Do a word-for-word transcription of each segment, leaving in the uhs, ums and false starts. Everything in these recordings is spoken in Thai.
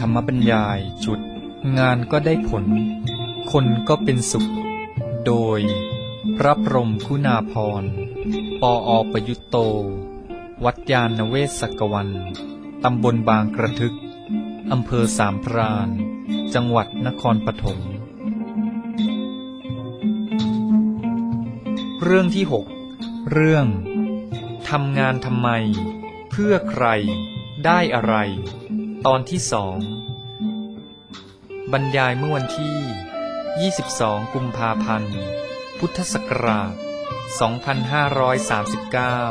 รรมบรรยายชุดงานก็ได้ผลคนก็เป็นสุขโดยพระพรหมคุณาภรณ์ปออประยุตโตวัดยาณเวศกวันตำบลบางกระทึกอำเภอสามพรานจังหวัดนครปฐมเรื่องที่หกเรื่องทำงานทำไมเพื่อใครได้อะไรตอนที่สองบรรยายเมื่อวันที่ยี่สิบสองกุมภาพันธ์พุทธศักราชสองพันห้าร้อยสามสิบเก้า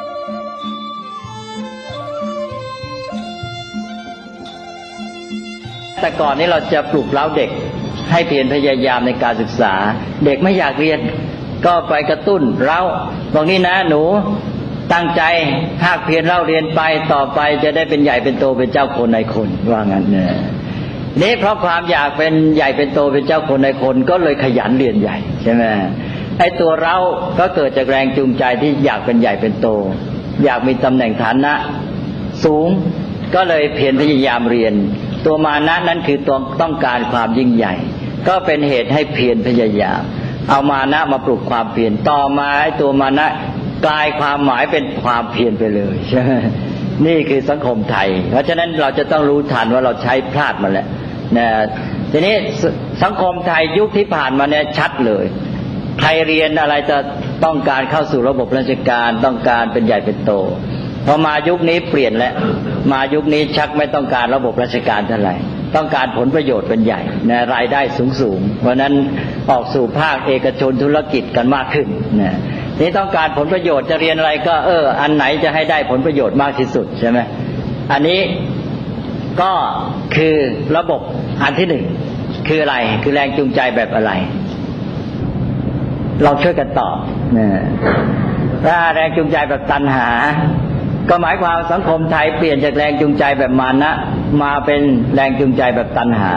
แต่ก่อนนี้เราจะปลุกเร้าเด็กให้เพียรพยายามในการศึกษาเด็กไม่อยากเรียนก็ไปกระตุ้นเร้าบอกนี่นะหนูตั้งใจภาคเพียรเล่าเรียนไปต่อไปจะได้เป็นใหญ่เป็นโตเป็นเจ้าคนนายคนว่างั้นเนี่ยนี่เพราะความอยากเป็นใหญ่เป็นโตเป็นเจ้าคนนายคนก็เลยขยันเรียนใหญ่ใช่ไหมไอ้ตัวเราก็เกิดจากแรงจูงใจที่อยากเป็นใหญ่เป็นโตอยากมีตำแหน่งฐานะสูงก็เลยเพียรพยายามเรียนตัวมานะนั้นคือตัวต้องการความยิ่งใหญ่ก็เป็นเหตุให้เพียรพยายามเอามานะมาปลุกความเพียรต่อมาไอ้ตัวมานะกลายความหมายเป็นความเพียรไปเลยใช่ไหมนี่คือสังคมไทยเพราะฉะนั้นเราจะต้องรู้ทันว่าเราใช้พลาดมาแล้วนะทีนี้สังคมไทยยุคที่ผ่านมาเนี่ยชัดเลยใครเรียนอะไรจะต้องการเข้าสู่ระบบราชการต้องการเป็นใหญ่เป็นโตพอมายุคนี้เปลี่ยนแล้วมายุคนี้ชักไม่ต้องการระบบราชการเท่าไหร่ต้องการผลประโยชน์เป็นใหญ่นะรายได้สูงสูงเพราะนั้นออกสู่ภาคเอกชนธุรกิจกันมากขึ้นนะนี่ต้องการผลประโยชน์จะเรียนอะไรก็เอออันไหนจะให้ได้ผลประโยชน์มากที่สุดใช่ไหมอันนี้ก็คือระบบอันที่หนึ่งคืออะไรคือแรงจูงใจแบบอะไรเราช่วยกันตอบนะถ้าแรงจูงใจแบบตัณหาก็หมายความสังคมไทยเปลี่ยนจากแรงจูงใจแบบมานะมาเป็นแรงจูงใจแบบตัณหา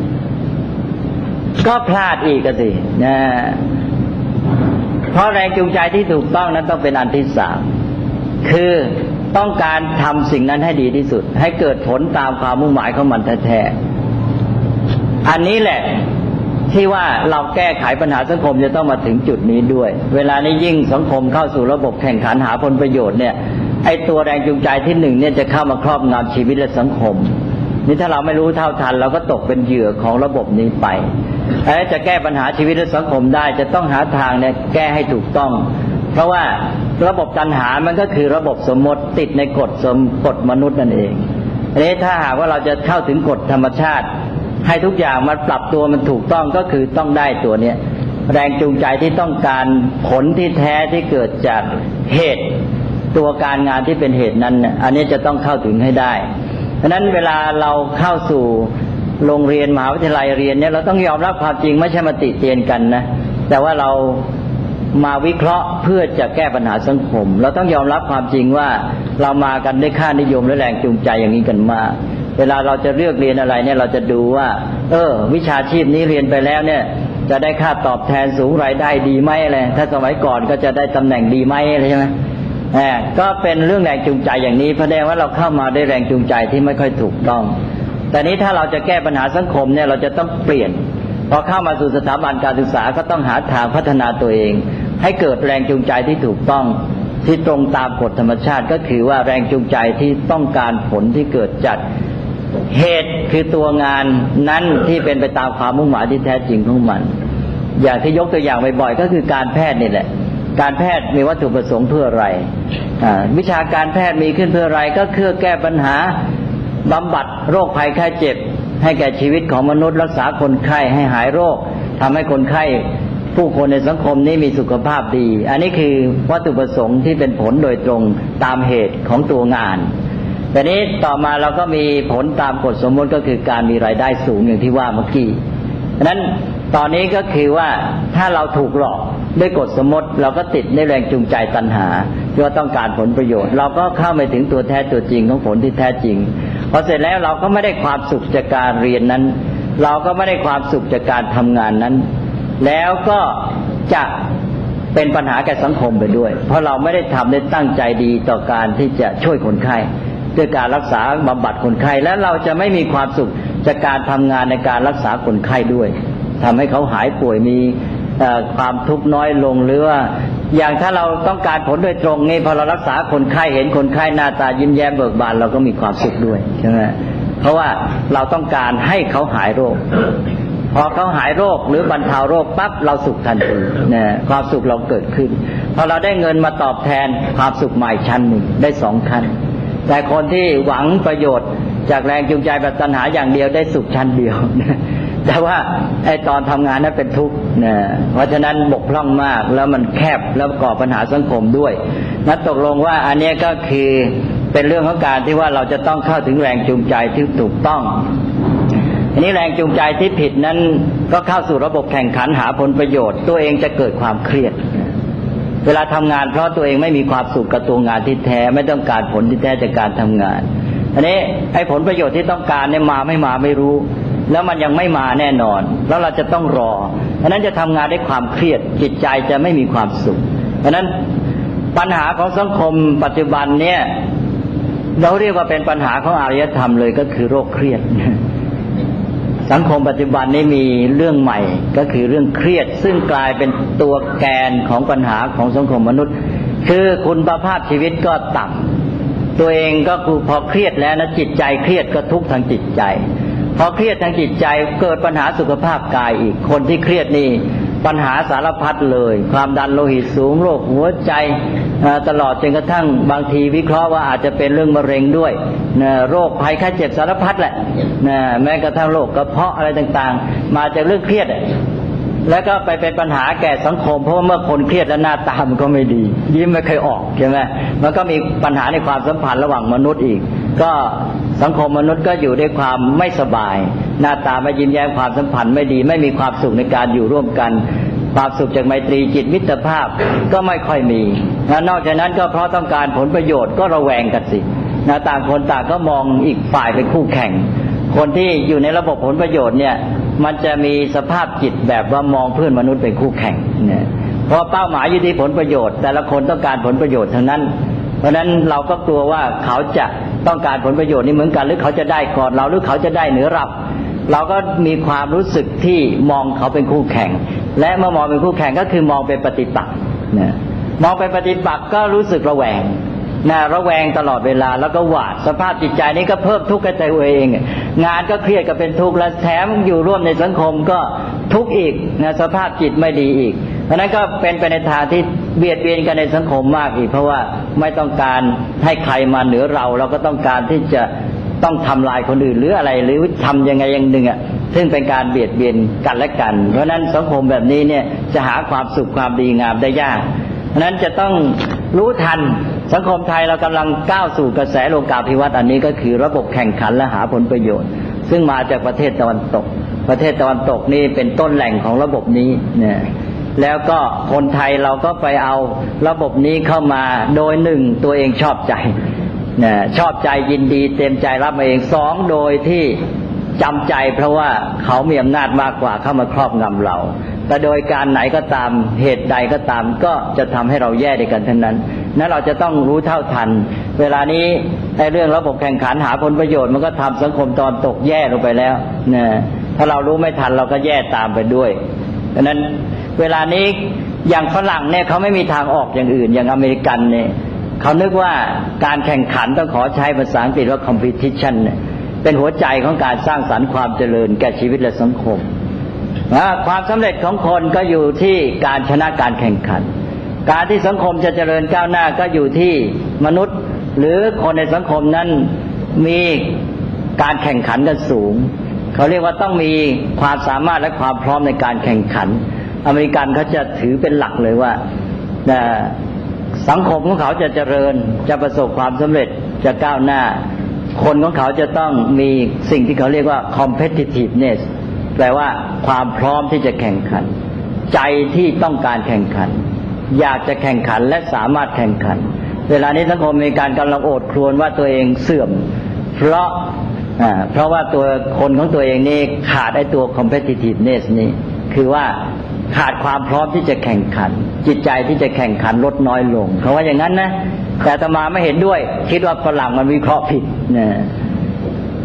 ก็พลาดอีกสินะเพราะแรงจูงใจที่ถูกต้องนั้นต้องเป็นอันที่สามคือต้องการทำสิ่งนั้นให้ดีที่สุดให้เกิดผลตามความมุ่งหมายของมันแท้ๆอันนี้แหละที่ว่าเราแก้ไขปัญหาสังคมจะต้องมาถึงจุดนี้ด้วยเวลานี้ยิ่งสังคมเข้าสู่ระบบแข่งขันหาผลประโยชน์เนี่ยไอ้ตัวแรงจูงใจที่หนึ่งเนี่ยจะเข้ามาครอบงำชีวิตและสังคมนี่ถ้าเราไม่รู้เท่าทันเราก็ตกเป็นเหยื่อของระบบนี้ไปแล้วจะแก้ปัญหาชีวิตและสังคมได้จะต้องหาทางเนี่ยแก้ให้ถูกต้องเพราะว่าระบบตัณหามันก็คือระบบสมมติติดในกฎสมกฎมนุษย์นั่นเองอันนี้ถ้าหากว่าเราจะเข้าถึงกฎธรรมชาติให้ทุกอย่างมันปรับตัวมันถูกต้องก็คือต้องได้ตัวเนี้ยแรงจูงใจที่ต้องการผลที่แท้ที่เกิดจากเหตุตัวการงานที่เป็นเหตุนั้นเนี่ยอันนี้จะต้องเข้าถึงให้ได้เพราะฉะนั้นเวลาเราเข้าสู่โรงเรียนมหาวิทยาลัยเรียนเนี่ยเราต้องยอมรับความจริงไม่ใช่มาติเตียนกันนะแต่ว่าเรามาวิเคราะห์เพื่อจะแก้ปัญหาสังคมเราต้องยอมรับความจริงว่าเรามากันด้วยค่านิยมและแรงจูงใจอย่างนี้กันมากเวลาเราจะเลือกเรียนอะไรเนี่ยเราจะดูว่าเออวิชาชีพนี้เรียนไปแล้วเนี่ยจะได้ค่าตอบแทนสูงรายได้ดีไหมอะไรถ้าสมัยก่อนก็จะได้ตำแหน่งดีไหมอะไรใช่ไหมแหมก็เป็นเรื่องแรงจูงใจอย่างนี้แสดงว่าเราเข้ามาได้แรงจูงใจที่ไม่ค่อยถูกต้องแต่นี้ถ้าเราจะแก้ปัญหาสังคมเนี่ยเราจะต้องเปลี่ยนพอเข้ามาสู่สถาบันการศึกษาก็ต้องหาทางพัฒนาตัวเองให้เกิดแรงจูงใจที่ถูกต้องที่ตรงตามกฎธรรมชาติก็คือว่าแรงจูงใจที่ต้องการผลที่เกิดจากเหตุคือตัวงานนั้นที่เป็นไปตามความมุ่งหมายที่แท้จริงของมันอย่างที่ยกตัวอย่างบ่อยๆก็คือการแพทย์นี่แหละการแพทย์มีวัตถุประสงค์เพื่ออะไรวิชาการแพทย์มีขึ้นเพื่ออะไรก็เพื่อแก้ปัญหาบำบัดโรคภัยไข้เจ็บให้แก่ชีวิตของมนุษย์รักษาคนไข้ให้หายโรคทำให้คนไข้ผู้คนในสังคมนี้มีสุขภาพดีอันนี้คือวัตถุประสงค์ที่เป็นผลโดยตรงตามเหตุของตัวงานแต่นี้ต่อมาเราก็มีผลตามกฎสมมติก็คือการมีรายได้สูงอย่างที่ว่าเมื่อกี้ฉะนั้นตอนนี้ก็คือว่าถ้าเราถูกหลอกด้วยกฎสมมติเราก็ติดในแรงจูงใจตัณหาที่ว่าต้องการผลประโยชน์เราก็เข้าไม่ถึงตัวแท้ตัวจริงของผลที่แท้จริงพอเสร็จแล้วเราก็ไม่ได้ความสุขจากการเรียนนั้นเราก็ไม่ได้ความสุขจากการทำงานนั้นแล้วก็จะเป็นปัญหาแก่สังคมไปด้วยเพราะเราไม่ได้ทำได้ตั้งใจดีต่อการที่จะช่วยคนไข้ด้วยการรักษาบำบัดคนไข้และเราจะไม่มีความสุขจากการทำงานในการรักษาคนไข้ด้วยทำให้เขาหายป่วยมีความทุกข์น้อยลงหรือว่าอย่างถ้าเราต้องการผลโดยตรงนี่พอเรารักษาคนไข้เห็นคนไข้หน้าตายิ้มแย้มเบิกบานเราก็มีความสุขด้วยใช่ไหมเพราะว่าเราต้องการให้เขาหายโรคพอเขาหายโรคหรือบรรเทาโรคปั๊บเราสุขทันทีเนี่ยความสุขเราเกิดขึ้นพอเราได้เงินมาตอบแทนความสุขใหม่ชั้นหนึ่งได้สองขั้นแต่คนที่หวังประโยชน์จากแรงจูงใจแบบตัณหาอย่างเดียวได้สุขชั้นเดียวแต่ว่าไอ้ตอนทำงานนั้นเป็นทุกข์นะเพราะฉะนั้นบกพร่องมากแล้วมันแคบแล้วก่อปัญหาสังคมด้วยนัดตกลงว่าอันนี้ก็คือเป็นเรื่องของการที่ว่าเราจะต้องเข้าถึงแรงจูงใจที่ถูกต้องอันนี้แรงจูงใจที่ผิดนั้นก็เข้าสู่ระบบแข่งขันหาผลประโยชน์ตัวเองจะเกิดความเครียดเวลาทำงานเพราะตัวเองไม่มีความสุขกับตัวงานที่แท้ไม่ต้องการผลที่แท้จากการทำงานอันนี้ไอ้ผลประโยชน์ที่ต้องการเนี่ยมาไม่มาไม่รู้แล้วมันยังไม่มาแน่นอนแล้วเราจะต้องรอเพราะนั้นจะทำงานด้วยความเครียดจิตใจจะไม่มีความสุขเพราะนั้นปัญหาของสังคมปัจจุบันเนี่ยเราเรียกว่าเป็นปัญหาของอารยธรรมเลยก็คือโรคเครียดสังคมปัจจุบันนี้มีเรื่องใหม่ก็คือเรื่องเครียดซึ่งกลายเป็นตัวแกนของปัญหาของสังคมมนุษย์คือคุณภาพชีวิตก็ต่ำตัวเองก็คือพอเครียดแล้วนะจิตใจเครียดก็ทุกข์ทางจิตใจพอเครียดทางจิตใจเกิดปัญหาสุขภาพกายอีกคนที่เครียดนี่ปัญหาสารพัดเลยความดันโลหิตสูงโรคหัวใจตลอดจนกระทั่งบางทีวิเคราะห์ว่าอาจจะเป็นเรื่องมะเร็งด้วยโรคภัยไข้เจ็บสารพัดแหละแม้กระทั่งโรคกระเพาะอะไรต่างๆมาจากเรื่องเครียดแล้วก็ไปเป็นปัญหาแก่สังคมเพราะว่าเมื่อคนเครียดแล้วหน้าตามันก็ไม่ดียิ้มไม่เคยออกใช่ไหมมันก็มีปัญหาในความสัมพันธ์ระหว่างมนุษย์อีกก็สังคมมนุษย์ก็อยู่ด้วยความไม่สบายหน้าตาไม่ยิ้มแย้มความสัมพันธ์ไม่ดีไม่มีความสุขในการอยู่ร่วมกันความสุขจากไมตรีจิตมิตรภาพก็ไม่ค่อยมีนอกจากนั้นก็เพราะต้องการผลประโยชน์ก็ระแวงกันสินะต่างคนต่างก็มองอีกฝ่ายเป็นคู่แข่งคนที่อยู่ในระบบผลประโยชน์เนี่ยมันจะมีสภาพจิตแบบว่ามองเพื่อนมนุษย์เป็นคู่แข่งเนี่ยเพราะเป้าหมายอยู่ที่ผลประโยชน์แต่ละคนต้องการผลประโยชน์ทั้งนั้นเพราะฉะนั้นเราก็กลัวว่าเขาจะต้องการผลประโยชน์นี้เหมือนกันหรือเขาจะได้ก่อนเราหรือเขาจะได้เหนือเราเราก็มีความรู้สึกที่มองเขาเป็นคู่แข่งและเมื่อมองเป็นคู่แข่งก็คือมองเป็นปฏิปักษ์นะมองเป็นปฏิปักษ์ก็รู้สึกระแวงนะระแวงตลอดเวลาแล้วก็หวาดสภาพจิตใจนี้ก็เพิ่มทุกข์กับตัวเองงานก็เครียดก็เป็นทุกข์และแถมอยู่ร่วมในสังคมก็ทุกข์อีกนะสภาพจิตไม่ดีอีกเพราะนั้นก็เป็นไปในทางที่เบียดเบียนกันในสังคมมากอีกเพราะว่าไม่ต้องการให้ใครมาเหนือเราเราก็ต้องการที่จะต้องทำลายคนอื่นหรืออะไรหรือทำยังไงอย่างหนึ่งอ่ะซึ่งเป็นการเบียดเบียนกันและกันเพราะนั้นสังคมแบบนี้เนี่ยจะหาความสุขความดีงามได้ยากเพราะนั้นจะต้องรู้ทันสังคมไทยเรากำลังก้าวสู่กระแสโลกาภิวัตน์อันนี้ก็คือระบบแข่งขันและหาผลประโยชน์ซึ่งมาจากประเทศตะวันตกประเทศตะวันตกนี่เป็นต้นแหล่งของระบบนี้เนี่ยแล้วก็คนไทยเราก็ไปเอาระบบนี้เข้ามาโดยหนึ่งตัวเองชอบใจนะชอบใจยินดีเต็มใจรับมาเองสองโดยที่จำใจเพราะว่าเขามีอำนาจมากกว่าเข้ามาครอบงำเราแต่โดยการไหนก็ตามเหตุใดก็ตามก็จะทำให้เราแย่ด้วยกันทั้งนั้นนั้นเราจะต้องรู้เท่าทันเวลานี้ในเรื่องระบบแข่งขันหาผลประโยชน์มันก็ทำสังคมตอนตกแย่ลงไปแล้วนะถ้าเรารู้ไม่ทันเราก็แย่ตามไปด้วยดังนั้นเวลานี้อย่างฝรั่งเนี่ยเขาไม่มีทางออกอย่างอื่นอย่างอเมริกันเนี่ยเขานึกว่าการแข่งขันต้องขอใช้ภาษาอังกฤษว่า competition เนี่ยเป็นหัวใจของการสร้างสรรค์ความเจริญแก่ชีวิตและสังคมความสำเร็จของคนก็อยู่ที่การชนะการแข่งขันการที่สังคมจะเจริญก้าวหน้าก็อยู่ที่มนุษย์หรือคนในสังคมนั้นมีการแข่งขันกันสูงเขาเรียกว่าต้องมีความสามารถและความพร้อมในการแข่งขันอเมริกันเขาจะถือเป็นหลักเลยว่าสังคมของเขาจะเจริญจะประสบความสำเร็จจะก้าวหน้าคนของเขาจะต้องมีสิ่งที่เขาเรียกว่า competitiveness แปลว่าความพร้อมที่จะแข่งขันใจที่ต้องการแข่งขันอยากจะแข่งขันและสามารถแข่งขันเวลานี้สังคมมีการกำลังโอดครวญว่าตัวเองเสื่อมเพราะอ่าเพราะว่าตัวคนของตัวเองนี่ขาดไอ้ตัว competitiveness นี่คือว่าขาดความพร้อมที่จะแข่งขันจิตใจที่จะแข่งขันลดน้อยลงเขาว่าอย่างนั้นนะแต่อาตมาไม่เห็นด้วยคิดว่าฝรั่งมันวิเคราะห์ผิดนะ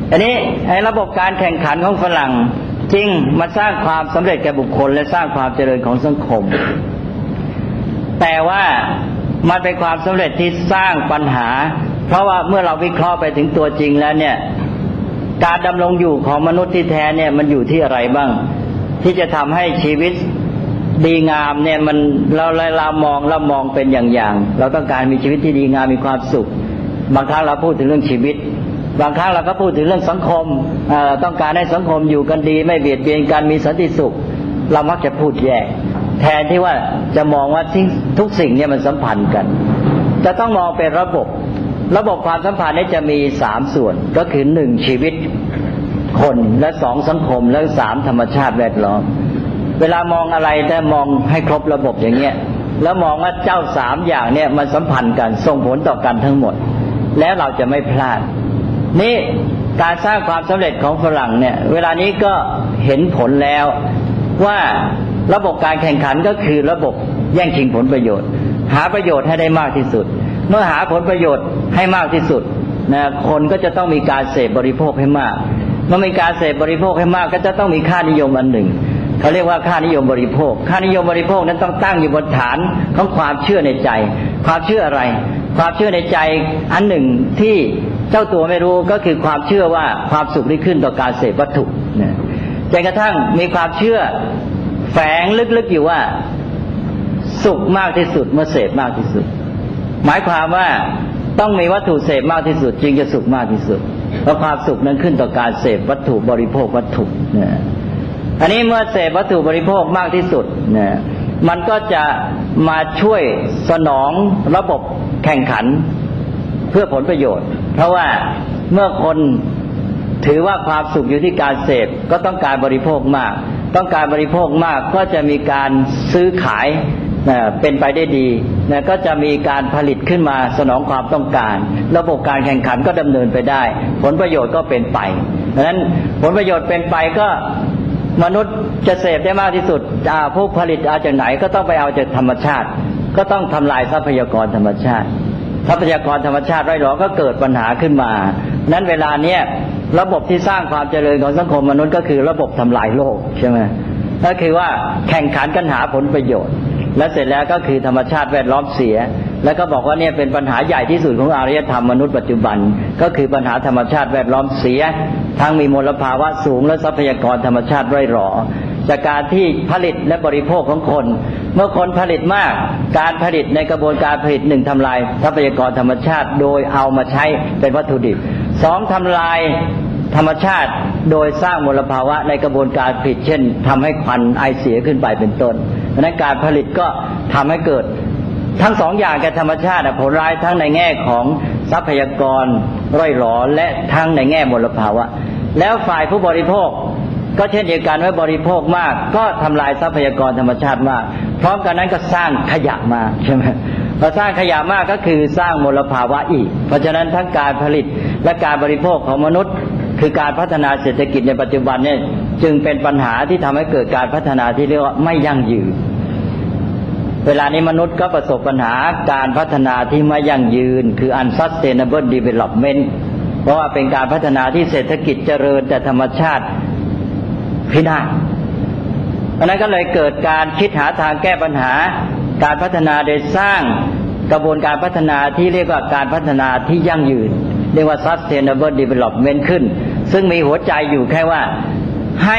อันนี้ไอ้ระบบการแข่งขันของฝรั่งจริงมาสร้างความสำเร็จแก่บุคคลและสร้างความเจริญของสังคมแต่ว่ามันเป็นความสำเร็จที่สร้างปัญหาเพราะว่าเมื่อเราวิเคราะห์ไปถึงตัวจริงแล้วเนี่ยการดำรงอยู่ของมนุษย์ที่แท้เนี่ยมันอยู่ที่อะไรบ้างที่จะทำให้ชีวิตดีงามเนี่ยมันเราเรามองเรามองเป็นอย่างๆเราต้องการมีชีวิตที่ดีงามมีความสุขบางครั้งเราพูดถึงเรื่องชีวิตบางครั้งเราก็พูดถึงเรื่องสังคมต้องการให้สังคมอยู่กันดีไม่เบียดเบียนกันมีสันติสุขเรามักจะพูดแยกแทนที่ว่าจะมองว่าทุกสิ่งเนี่ยมันสัมพันธ์กันจะต้องมองเป็นระบบระบบความสัมพันธ์นี้จะมีสามส่วนก็คือหนึ่งชีวิตคนและสองสังคมและสามธรรมชาติแวดล้อมเวลามองอะไรแต่มองให้ครบระบบอย่างเงี้ยแล้วมองว่าเจ้าสามอย่างเนี่ยมันสัมพันธ์กันส่งผลต่อกันทั้งหมดแล้วเราจะไม่พลาดนี่การสร้างความสำเร็จของฝรั่งเนี่ยเวลานี้ก็เห็นผลแล้วว่าระบบการแข่งขันก็คือระบบแย่งชิงผลประโยชน์หาประโยชน์ให้ได้มากที่สุดเมื่อหาผลประโยชน์ให้มากที่สุดนะคนก็จะต้องมีการเสพบริโภคให้มากเมื่อมีการเสพบริโภคให้มากก็จะต้องมีค่านิยมอันหนึ่งเขาเรียกว่าค่านิยมบริโภคค่านิยมบริโภคนั้นต้องตั้งอยู่บนฐานของความเชื่อในใจความเชื่ออะไรความเชื่อในใจอันหนึ่งที่เจ้าตัวไม่รู้ก็คือความเชื่อว่าความสุขที่ขึ้นต่อการเสพวัตถุนะจนกระทั่งมีความเชื่อแฝงลึกๆอยู่ว่าสุขมากที่สุดเมื่อเสพมากที่สุดหมายความว่าต้องมีวัตถุเสพมากที่สุดจึงจะสุขมากที่สุดเพราะความสุขนั้นขึ้นต่อการเสพวัตถุบริโภควัตถุนะอันนี้เมื่อเสพวัตถุบริโภคมากที่สุดนะมันก็จะมาช่วยสนองระบบแข่งขันเพื่อผลประโยชน์เพราะว่าเมื่อคนถือว่าความสุขอยู่ที่การเสพก็ต้องการบริโภคมากต้องการบริโภคมากก็จะมีการซื้อขายเป็นไปได้ดีนะก็จะมีการผลิตขึ้นมาสนองความต้องการระบบการแข่งขันก็ดำเนินไปได้ผลประโยชน์ก็เป็นไปดังนั้นผลประโยชน์เป็นไปก็มนุษย์จะเสพได้มากที่สุดผู้ผลิตเอาจากไหนก็ต้องไปเอาจากธรรมชาติก็ต้องทำลายทรัพยากรธรรมชาติทรัพยากรธรรมชาติไร้หรอก็เกิดปัญหาขึ้นมานั้นเวลาเนี้ยระบบที่สร้างความเจริญของสังคมมนุษย์ก็คือระบบทำลายโลกใช่ไหมก็คือว่าแข่งขันกันหาผลประโยชน์และเสร็จแล้วก็คือธรรมชาติแวดล้อมเสียแล้วก็บอกว่าเนี่ยเป็นปัญหาใหญ่ที่สุดของอารยธรรมมนุษย์ปัจจุบันก็คือปัญหาธรรมชาติแวดล้อมเสียทั้งมีมลภาวะสูงและทรัพยากรธรรมชาติไร้หรอจากการที่ผลิตและบริโภคของคนเมื่อคนผลิตมากการผลิตในกระบวนการผลิตหนึ่งทำลายทรัพยากรธรรมชาติโดยเอามาใช้เป็นวัตถุดิบสองทำลายธรรมชาติโดยสร้างมลภาวะในกระบวนการผลิตเช่นทำให้ควันไอเสียขึ้นไปเป็นต้นเพราะฉะนั้นการผลิตก็ทำให้เกิดทั้งสองอย่างแก่ธรรมชาติผลร้ายทั้งในแง่ของทรัพยากรไร้หรอและทั้งในแง่มลภาวะแล้วฝ่ายผู้บริโภคก็เช่นเดียวกันว่าบริโภคมากก็ทำลายทรัพยากรธรรมชาติมากพร้อมกันนั้นก็สร้างขยะมากใช่ไหมพอสร้างขยะมากก็คือสร้างมลภาวะอีกเพราะฉะนั้นทั้งการผลิตและการบริโภคของมนุษย์คือการพัฒนาเศรษฐกิจในปัจจุบันเนี่ยจึงเป็นปัญหาที่ทำให้เกิดการพัฒนาที่เรียกว่าไม่ยั่งยืนเวลานี้มนุษย์ก็ประสบปัญหาการพัฒนาที่ไม่ยั่งยืนคือ unsustainable development เพราะว่าเป็นการพัฒนาที่เศรษฐกิจเจริญแต่ธรรมชาติพินาศเพราะนั้นก็เลยเกิดการคิดหาทางแก้ปัญหาการพัฒนาโดยสร้างกระบวนการพัฒนาที่เรียกว่าการพัฒนาที่ยั่งยืนเรียกว่า sustainable development ขึ้นซึ่งมีหัวใจอยู่แค่ว่าให้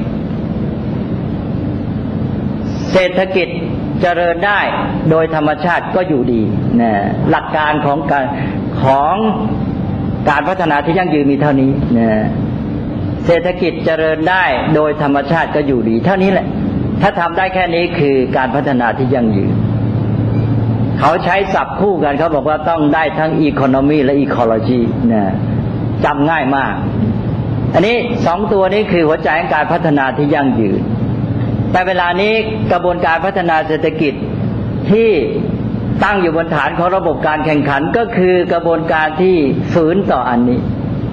เศรษฐกิจเจริญได้โดยธรรมชาติก็อยู่ดีนะหลักการของการของการพัฒนาที่ยั่งยืนมีเท่านี้นะเศรษฐกิจเจริญได้โดยธรรมชาติก็อยู่ดีเท่านี้แหละถ้าทำได้แค่นี้คือการพัฒนาที่ยั่งยืนเขาใช้ศัพท์คู่กันเขาบอกว่าต้องได้ทั้ง economy และ ecology นะจำง่ายมากอันนี้สองตัวนี้คือหัวใจของการพัฒนาที่ยั่งยืนแต่เวลานี้กระบวนการพัฒนาเศรษฐกิจที่ตั้งอยู่บนฐานของระบบการแข่งขันก็คือกระบวนการที่ฝืนต่ออันนี้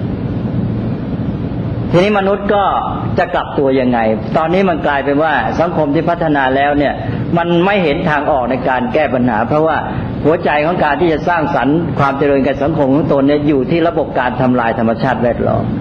ทีนี้มนุษย์ก็จะกลับตัวยังไงตอนนี้มันกลายเป็นว่าสังคมที่พัฒนาแล้วเนี่ยมันไม่เห็นทางออกในการแก้ปัญหาเพราะว่าหัวใจของการที่จะสร้างสรรค์ความเจริญแก่สังคมของตนเนี่ยอยู่ที่ระบบการทำลายธรรมชาติแวดล้อม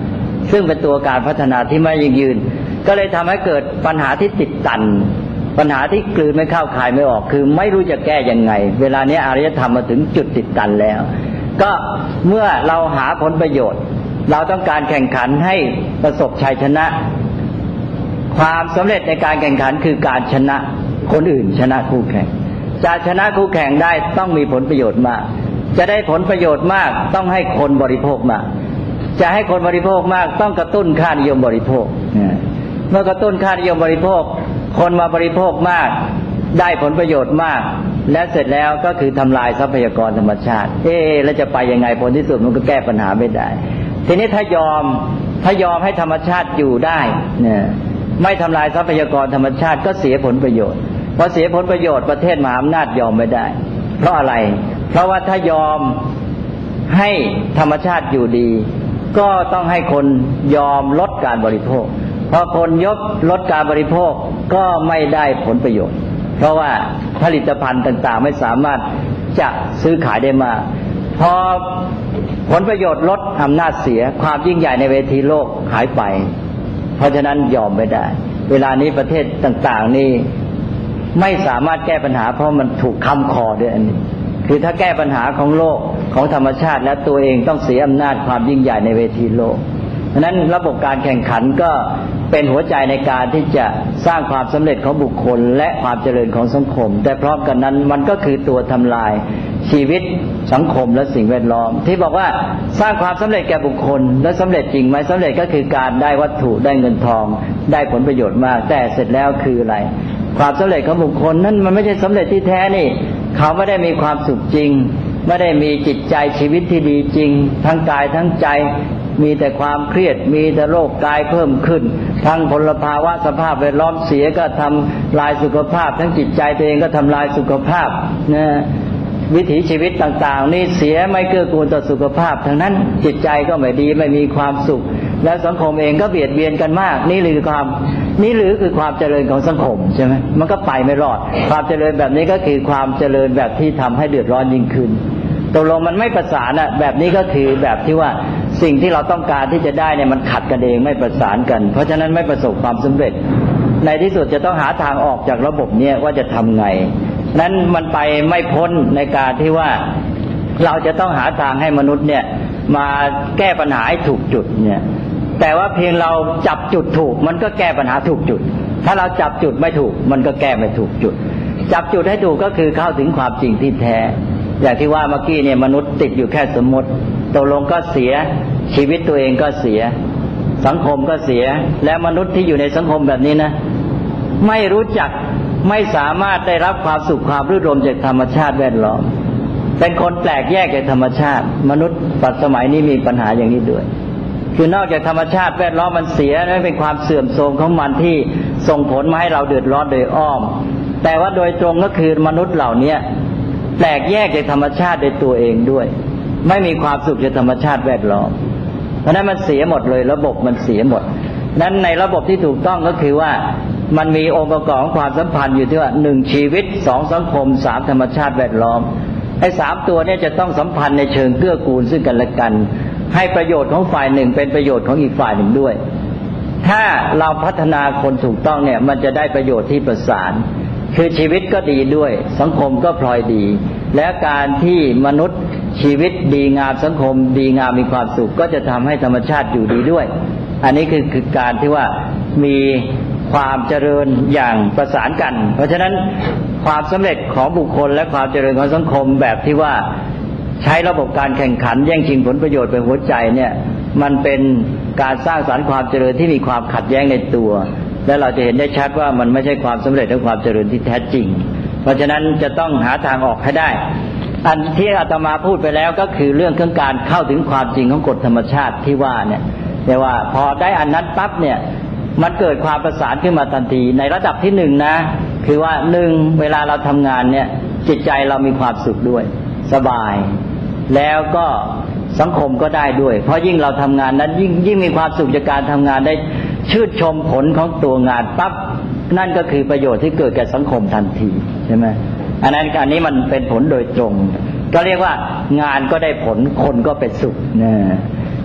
ซึ่งเป็นตัวการพัฒนาที่ไม่ยั่งยืนก็เลยทำให้เกิดปัญหาที่ติดตันปัญหาที่กลืนไม่เข้าคายไม่ออกคือไม่รู้จะแก้ยังไงเวลานี้อารยธรรมมาถึงจุดติดตันแล้วก็เมื่อเราหาผลประโยชน์เราต้องการแข่งขันให้ประสบชัยชนะความสำเร็จในการแข่งขันคือการชนะคนอื่นชนะคู่แข่งจะชนะคู่แข่งได้ต้องมีผลประโยชน์มากจะได้ผลประโยชน์มากต้องให้คนบริโภคมากจะให้คนบริโภคมากต้องกระตุ้นค่านิยมบริโภคเมื่อกระตุ้นค่านิยมบริโภคคนมาบริโภคมากได้ผลประโยชน์มากและเสร็จแล้วก็คือทำลายทรัพยากรธรรมชาติเอ๊ะแล้วจะไปยังไงผลที่สุดมันก็แก้ปัญหาไม่ได้ทีนี้ถ้ายอมถ้ายอมให้ธรรมชาติอยู่ได้เนี่ยไม่ทำลายทรัพยากรธรรมชาติก็เสียผลประโยชน์พอเสียผลประโยชน์ประเทศมหาอำนาจยอมไม่ได้เพราะอะไรเพราะว่าถ้ายอมให้ธรรมชาติอยู่ดีก็ต้องให้คนยอมลดการบริโภคพอคนยกลดการบริโภคก็ไม่ได้ผลประโยชน์เพราะว่าผลิตภัณฑ์ต่างๆไม่สามารถจะซื้อขายได้มากพอผลประโยชน์ลดอำนาจเสียความยิ่งใหญ่ในเวทีโลกหายไปเพราะฉะนั้นยอมไม่ได้เวลานี้ประเทศต่างๆนี่ไม่สามารถแก้ปัญหาเพราะมันถูกค้ำคอด้วยอันนี้คือถ้าแก้ปัญหาของโลกของธรรมชาติแล้วตัวเองต้องเสียอำนาจความยิ่งใหญ่ในเวทีโลกเพราะฉะนั้นระบบการแข่งขันก็เป็นหัวใจในการที่จะสร้างความสำเร็จของบุคคลและความเจริญของสังคมแต่พร้อมกันนั้นมันก็คือตัวทำลายชีวิตสังคมและสิ่งแวดล้อมที่บอกว่าสร้างความสำเร็จแก่บุคคลและสำเร็จจริงไหมสำเร็จก็คือการได้วัตถุได้เงินทองได้ผลประโยชน์มากแต่เสร็จแล้วคืออะไรความสำเร็จของบุคคลนั้นมันไม่ใช่สำเร็จที่แท้นี่เขาไม่ได้มีความสุขจริงไม่ได้มีจิตใจชีวิตที่ดีจริงทั้งกายทั้งใจมีแต่ความเครียดมีแต่โรคกายเพิ่มขึ้นทั้งพลภาวะสภาพแวดล้อมเสียก็ทำลายสุขภาพทั้งจิตใจตัวเองก็ทำลายสุขภาพนะวิถีชีวิตต่างๆนี่เสียไม่เกื้อกูลต่อสุขภาพทั้งนั้นจิตใจก็ไม่ดีไม่มีความสุขและสังคมเองก็เบียดเบียนกันมากนี่หรือความนี่หรือคือความเจริญของสังคมใช่ไหมมันก็ไปไม่รอดความเจริญแบบนี้ก็คือความเจริญแบบที่ทำให้เดือดร้อนยิ่งขึ้นตกลงมันไม่ประสานอ่ะแบบนี้ก็คือแบบที่ว่าสิ่งที่เราต้องการที่จะได้เนี่ยมันขัดกันเองไม่ประสานกันเพราะฉะนั้นไม่ประสบความสำเร็จในที่สุดจะต้องหาทางออกจากระบบเนี้ยว่าจะทำไงนั้นมันไปไม่พ้นในการที่ว่าเราจะต้องหาทางให้มนุษย์เนี่ยมาแก้ปัญหาให้ถูกจุดเนี่ยแต่ว่าเพียงเราจับจุดถูกมันก็แก้ปัญหาถูกจุดถ้าเราจับจุดไม่ถูกมันก็แก้ไม่ถูกจุดจับจุดให้ถูกก็คือเข้าถึงความจริงที่แท้อย่างที่ว่าเมื่อกี้เนี่ยมนุษย์ติดอยู่แค่สมมติตกลงก็เสียชีวิตตัวเองก็เสียสังคมก็เสียและมนุษย์ที่อยู่ในสังคมแบบนี้นะไม่รู้จักไม่สามารถได้รับความสุขความรื่นรมจากธรรมชาติแวดล้อมเป็นคนแปลกแยกจากธรรมชาติมนุษย์ปัจจุบันสมัยนี้มีปัญหาอย่างนี้ด้วยคือนอกจากธรรมชาติแวดล้อมมันเสียนั่นเป็นความเสื่อมโทรมของมันที่ส่งผลมาให้เราเดือดร้อนโดยอ้อมแต่ว่าโดยตรงก็คือมนุษย์เหล่านี้แปลกแยกจากธรรมชาติในตัวเองด้วยไม่มีความสุขจากธรรมชาติแวดล้อมเพราะนั้นมันเสียหมดเลยระบบมันเสียหมดนั้นในระบบที่ถูกต้องก็คือว่ามันมีองค์ประกอบของความสัมพันธ์อยู่ที่ว่าหนึ่งชีวิตสองสังคมสามธรรมชาติแวดล้อมไอ้สามตัวนี้จะต้องสัมพันธ์ในเชิงเกื้อกูลซึ่งกันและกันให้ประโยชน์ของฝ่ายหนึ่งเป็นประโยชน์ของอีกฝ่ายหนึ่งด้วยถ้าเราพัฒนาคนถูกต้องเนี่ยมันจะได้ประโยชน์ที่ประสานคือชีวิตก็ดีด้วยสังคมก็พลอยดีและการที่มนุษย์ชีวิตดีงามสังคมดีงามมีความสุขก็จะทำให้ธรรมชาติอยู่ดีด้วยอันนี้คือคือการที่ว่ามีความเจริญอย่างประสานกันเพราะฉะนั้นความสำเร็จของบุคคลและความเจริญของสังคมแบบที่ว่าใช้ระบบการแข่งขันแย่งชิงผลประโยชน์เป็นหัวใจเนี่ยมันเป็นการสร้างสรรค์ความเจริญที่มีความขัดแย้งในตัวและเราจะเห็นได้ชัดว่ามันไม่ใช่ความสำเร็จและความเจริญที่แท้จริงเพราะฉะนั้นจะต้องหาทางออกให้ได้อันที่อาตมาพูดไปแล้วก็คือเรื่องของการเข้าถึงความจริงของกฎธรรมชาติที่ว่าเนี่ยแต่ว่าพอได้อันนั้นปั๊บเนี่ยมันเกิดความประสานขึ้นมาทันทีในระดับที่หนึ่งนะคือว่าหนึ่งเวลาเราทำงานเนี่ยจิตใจเรามีความสุขด้วยสบายแล้วก็สังคมก็ได้ด้วยเพราะยิ่งเราทำงานนั้นยิ่งยิ่งมีความสุขจากการทำงานได้ชื่นชมผลของตัวงานปั๊บนั่นก็คือประโยชน์ที่เกิดแก่สังคมทันทีใช่ไหมอันนั้นอันนี้มันเป็นผลโดยตรงก็เรียกว่างานก็ได้ผลคนก็เป็นสุขนะ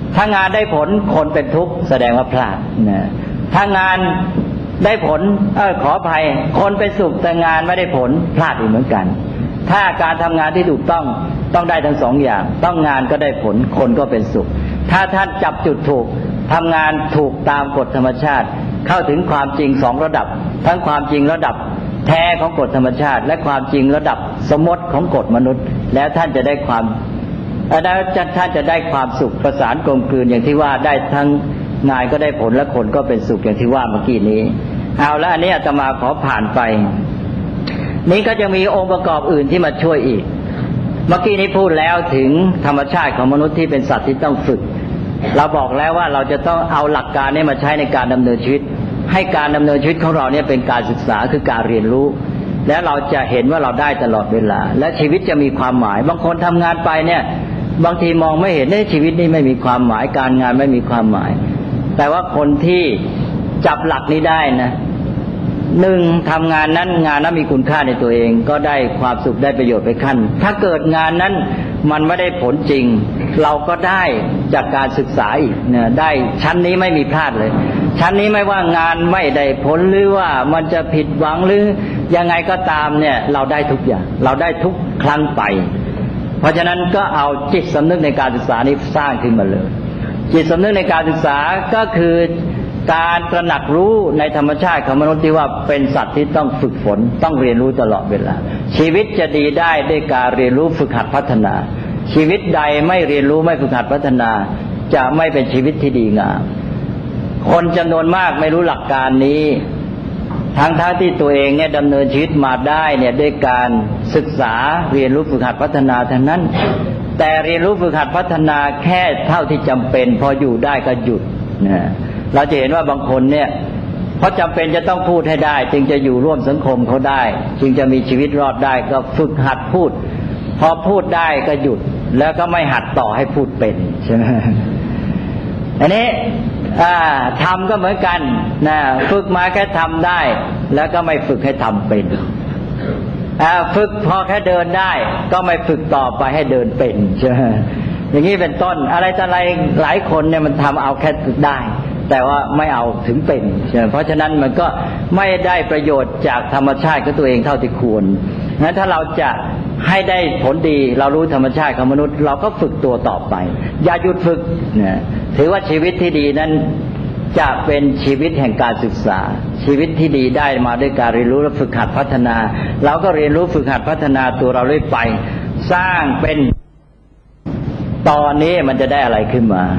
ถ้างานได้ผลคนเป็นทุกข์แสดงว่าพลาดนะถ้างานได้ผลเออขออภัยคนเป็นสุขแต่งานไม่ได้ผลพลาดอีกเหมือนกันถ้าการทำงานที่ถูกต้องต้องได้ทั้งสองอย่างต้องงานก็ได้ผลคนก็เป็นสุขถ้าท่านจับจุดถูกทำงานถูกตามกฎธรรมชาติเข้าถึงความจริงสองระดับทั้งความจริงระดับแท้ของกฎธรรมชาติและความจริงระดับสมมติของกฎมนุษย์แล้วท่านจะได้ความแล้วท่านจะได้ความสุขประสานกลมกลืนอย่างที่ว่าได้ทั้งงานก็ได้ผลและคนก็เป็นสุขอย่างที่ว่าเมื่อกี้นี้เอาแล้วอันนี้อาตมาขอผ่านไปนี้ก็จะมีองค์ประกอบอื่นที่มาช่วยอีกเมื่อกี้นี้พูดแล้วถึงธรรมชาติของมนุษย์ที่เป็นสัตว์ที่ต้องฝึกเราบอกแล้วว่าเราจะต้องเอาหลักการนี้มาใช้ในการดำเนินชีวิตให้การดำเนินชีวิตของเราเนี่ยเป็นการศึกษาคือการเรียนรู้แล้วเราจะเห็นว่าเราได้ตลอดเวลาและชีวิตจะมีความหมายบางคนทำงานไปเนี่ยบางทีมองไม่เห็นในชีวิตนี้ไม่มีความหมายการงานไม่มีความหมายแต่ว่าคนที่จับหลักนี้ได้นะหนึ่งทำงานนั้นงานนั้นมีคุณค่าในตัวเองก็ได้ความสุขได้ประโยชน์ไปขั้นถ้าเกิดงานนั้นมันไม่ได้ผลจริงเราก็ได้จากการศึกษาอีกเนี่ยได้ชั้นนี้ไม่มีพลาดเลยชั้นนี้ไม่ว่างานไม่ได้ผลหรือว่ามันจะผิดหวังหรือยังไงก็ตามเนี่ยเราได้ทุกอย่างเราได้ทุกครั้งไปเพราะฉะนั้นก็เอาจิตสำนึกในการศึกษานี้สร้างขึ้นมาเลยจิตสำนึกในการศึกษาก็คือการตระหนักรู้ในธรรมชาติของมนุษย์ที่ว่าเป็นสัตว์ที่ต้องฝึกฝนต้องเรียนรู้ตลอดเวลาชีวิตจะดีได้ด้วยการเรียนรู้ฝึกหัดพัฒนาชีวิตใดไม่เรียนรู้ไม่ฝึกหัดพัฒนาจะไม่เป็นชีวิตที่ดีงามคนจำนวนมากไม่รู้หลักการนี้ทั้งทั้งที่ตัวเองเนี่ยดำเนินชีวิตมาได้เนี่ยด้วยการศึกษาเรียนรู้ฝึกหัดพัฒนาทั้งนั้นแต่เรียนรู้ฝึกหัดพัฒนาแค่เท่าที่จำเป็นพออยู่ได้ก็หยุดนะเราจะเห็นว่าบางคนเนี่ยเพราะจำเป็นจะต้องพูดให้ได้จึงจะอยู่ร่วมสังคมเขาได้จึงจะมีชีวิตรอดได้ก็ฝึกหัดพูดพอพูดได้ก็หยุดแล้วก็ไม่หัดต่อให้พูดเป็นใช่ไหมอันนี้ทำก็เหมือนกันนะฝึกมาแค่ทำได้แล้วก็ไม่ฝึกให้ทำเป็นฝึกพอแค่เดินได้ก็ไม่ฝึกต่อไปให้เดินเป็นใช่ไหมอย่างนี้เป็นต้นอะไรแต่อะไรหลายคนเนี่ยมันทำเอาแค่ได้แต่ว่าไม่เอาถึงเป็นใช่ไหมเพราะฉะนั้นมันก็ไม่ได้ประโยชน์จากธรรมชาติของตัวเองเท่าที่ควรงั้นถ้าเราจะให้ได้ผลดีเรารู้ธรรมชาติของมนุษย์เราก็ฝึกตัวต่อไปอย่าหยุดฝึกนะถือว่าชีวิตที่ดีนั้นจะเป็นชีวิตแห่งการศึกษาชีวิตที่ดีได้มาด้วยการเรียนรู้และฝึกหัดพัฒนาเราก็เรียนรู้ฝึกหัดพัฒนาตัวเราเรื่อยไปสร้างเป็นตอนนี้มันจะได้อะไรขึ้นมา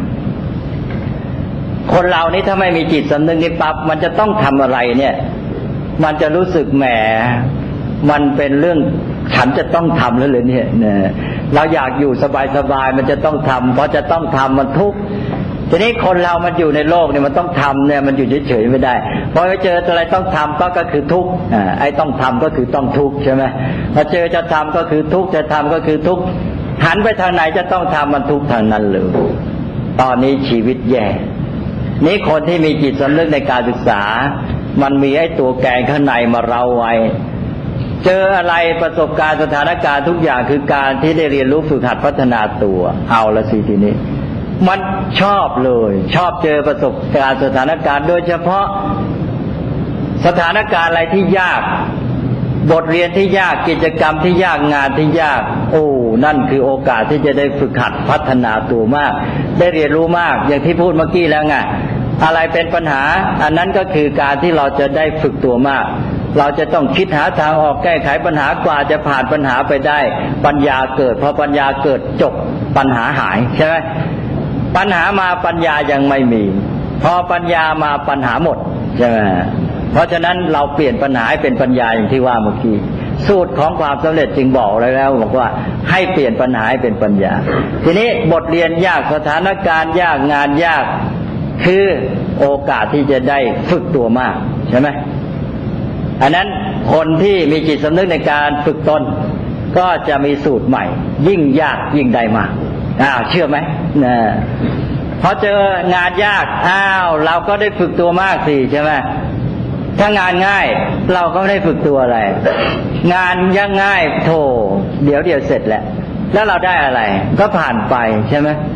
คนเรานี่ถ้าไม่มีจิตสำนึกนี่ปั๊บมันจะต้องทำอะไรเนี่ยมันจะรู้สึกแหมมันเป็นเรื่องฉันจะต้องทำแล้วเลยเนี่ยเราอยากอยู่สบายๆมันจะต้องทำเพราะจะต้องทำมันทุกข์ทีนี้คนเรามันอยู่ในโลกเนี่ยมันต้องทำเนี่ยมันอยู่เฉยๆไม่ได้พอไปเจออะไรต้องทำก็ก็คือทุกข์อ่าไอ้ต้องทำก็คือต้องทุกข์ใช่ไหมพอเจอจะทำก็คือทุกข์จะทำก็คือทุกข์หันไปทางไหนจะต้องทำมันทุกข์ทางนั้นเลยตอนนี้ชีวิตแย่นี่คนที่มีจิตสำนึกในการศึกษามันมีไอ้ตัวแกนข้างในมาเราไว้เจออะไรประสบการณ์สถานการณ์ทุกอย่างคือการที่ได้เรียนรู้ฝึกหัดพัฒนาตัวเอาละสิทีนี้มันชอบเลยชอบเจอประสบการณ์สถานการณ์โดยเฉพาะสถานการณ์อะไรที่ยากบทเรียนที่ยากกิจกรรมที่ยากงานที่ยากโอ้นั่นคือโอกาสที่จะได้ฝึกหัดพัฒนาตัวมากได้เรียนรู้มากอย่างที่พูดเมื่อกี้แล้วไงอะไรเป็นปัญหาอันนั้นก็คือการที่เราจะได้ฝึกตัวมากเราจะต้องคิดหาทางออกแก้ไขปัญหากว่าจะผ่านปัญหาไปได้ปัญญาเกิดพอปัญญาเกิดจบปัญหาหายใช่ไหมปัญหามาปัญญายังไม่มีพอปัญญามาปัญหาหมดใช่ไหมเพราะฉะนั้นเราเปลี่ยนปัญหาให้เป็นปัญญาอย่างที่ว่าเมื่อกี้สูตรของความสำเร็จจึงบอกเลยแล้วบอกว่าให้เปลี่ยนปัญหาให้เป็นปัญญาทีนี้บทเรียนยากสถานการณ์ยากงานยากคือโอกาสที่จะได้ฝึกตัวมากใช่ไหมอันนั้นคนที่มีจิตสำนึกในการฝึกตนก็จะมีสูตรใหม่ยิ่งยากยิ่งได้มากอ้าวเชื่อไหมนะพอเจองานยากอ้าวเราก็ได้ฝึกตัวมากสิใช่ไหมถ้างานง่ายเราก็ไม่ได้ฝึกตัวอะไรงานยังง่ายโถเดี๋ยวเดี๋ยวเสร็จแหละแล้วเราได้อะไรก็ผ่านไปใช่ไหม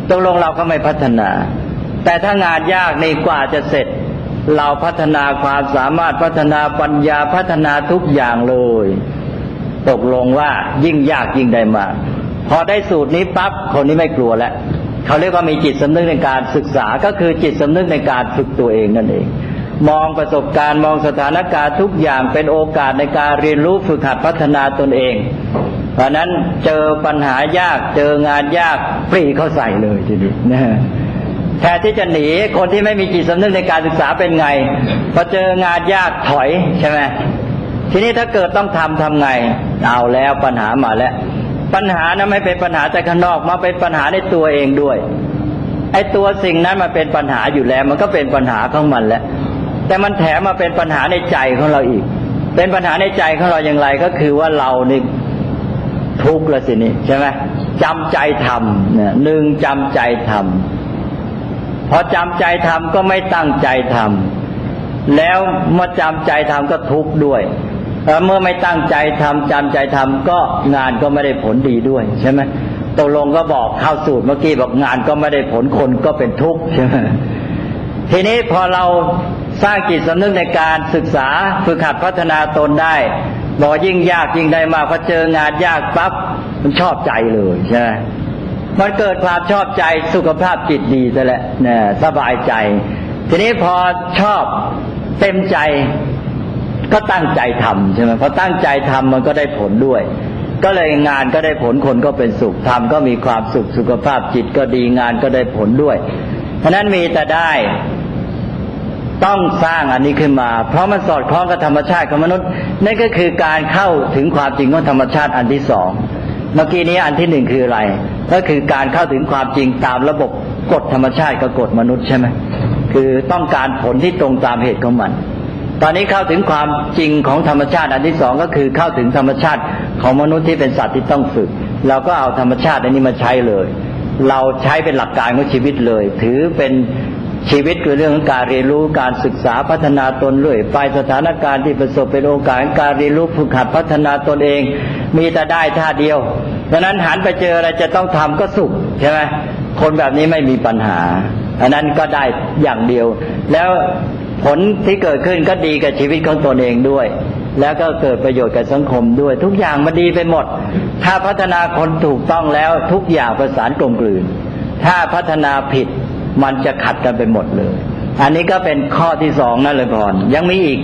ตกลงเราก็ไม่พัฒนาแต่ถ้างานยากนี่กว่าจะเสร็จเราพัฒนาความสามารถพัฒนาปัญญาพัฒนาทุกอย่างเลยตกลงว่ายิ่งยากยิ่งได้มากพอได้สูตรนี้ปั๊บคนนี้ไม่กลัวแล้วเขาเรียกว่ามีจิตสำนึกในการศึกษาก็คือจิตสำนึกในการฝึกตัวเองนั่นเองมองประสบการณ์มองสถานการณ์ทุกอย่างเป็นโอกาสในการเรียนรู้ฝึกหัดพัฒนาตนเองเพราะนั้นเจอปัญหายากเจองานยากปรีเข้าใส่เลยทีนี้นะแทนที่จะหนีคนที่ไม่มีจิตสำนึกในการศึกษาเป็นไงพอเจองานยากถอยใช่ไหมทีนี้ถ้าเกิดต้องทำทำไงเอาแล้วปัญหามาแล้วปัญหานั้นไม่เป็นปัญหาจากข้างนอกมาเป็นปัญหาในตัวเองด้วยไอ้ตัวสิ่งนั้นมาเป็นปัญหาอยู่แล้วมันก็เป็นปัญหาของมันแล้วแต่มันแถมมาเป็นปัญหาในใจของเราอีกเป็นปัญหาในใจของเราอย่างไรก็คือว่าเรานี่ทุกข์ละสินี่ใช่ไหมจำใจทำเนี่ยหนึ่งจำใจทำพอจำใจทำก็ไม่ตั้งใจทำแล้วเมื่อจำใจทำก็ทุกข์ด้วยเมื่อไม่ตั้งใจทำจำใจทำก็งานก็ไม่ได้ผลดีด้วยใช่ไหมตกลงก็บอกเข้าสูตรเมื่อกี้บอกงานก็ไม่ได้ผลคนก็เป็นทุกข์ใช่ไหมทีนี้พอเราสร้างจิตสำนึกในการศึกษาฝึกหัดพัฒนาตนได้บอกยิ่งยากยิ่งได้มากพอเจองานยากปั๊บมันชอบใจเลยใช่ไหมมันเกิดความชอบใจสุขภาพจิตดีซะแล้วเนี่ยสบายใจทีนี้พอชอบเต็มใจก็ตั้งใจทำใช่ไหมพอตั้งใจทำมันก็ได้ผลด้วยก็เลยงานก็ได้ผลคนก็เป็นสุขทำก็มีความสุขสุขภาพจิตก็ดีงานก็ได้ผลด้วยเพราะนั้นมีแต่ได้ต้องสร้างอันนี้ขึ้นมาเพราะมันสอดคล้องกับธรรมชาติของมนุษย์นั่นก็คือการเข้าถึงความจริงของธรรมชาติอันที่สองเมื่อกี้นี้อันที่หนึ่งคืออะไรก็คือการเข้าถึงความจริงตามระบบกฎธรรมชาติกับกฎมนุษย์ใช่ไหมคือต้องการผลที่ตรงตามเหตุของมันตอนนี้เข้าถึงความจริงของธรรมชาติอันที่สองก็คือเข้าถึงธรรมชาติของมนุษย์ที่เป็นสัตว์ที่ต้องฝึกเราก็เอาธรรมชาติอันนี้มาใช้เลยเราใช้เป็นหลักการของชีวิตเลยถือเป็นชีวิตคือเรื่องของการเรียนรู้การศึกษาพัฒนาตนเรื่อยไปสถานการณ์ที่ประสบเป็นโอกาสการเรียนรู้ฝึกหัดพัฒนาตนเองมีแต่ได้ท่าเดียวดังนั้นหันไปเจออะไรจะต้องทำก็สุขใช่ไหมคนแบบนี้ไม่มีปัญหาอันนั้นก็ได้อย่างเดียวแล้วผลที่เกิดขึ้นก็ดีกับชีวิตของตนเองด้วยแล้วก็เกิดประโยชน์กับสังคมด้วยทุกอย่างมันดีไปหมดถ้าพัฒนาคนถูกต้องแล้วทุกอย่างประสานกลมกลืนถ้าพัฒนาผิดมันจะขัดกันไปหมดเลยอันนี้ก็เป็นข้อที่สองนั่นเลยพรยังมีอีก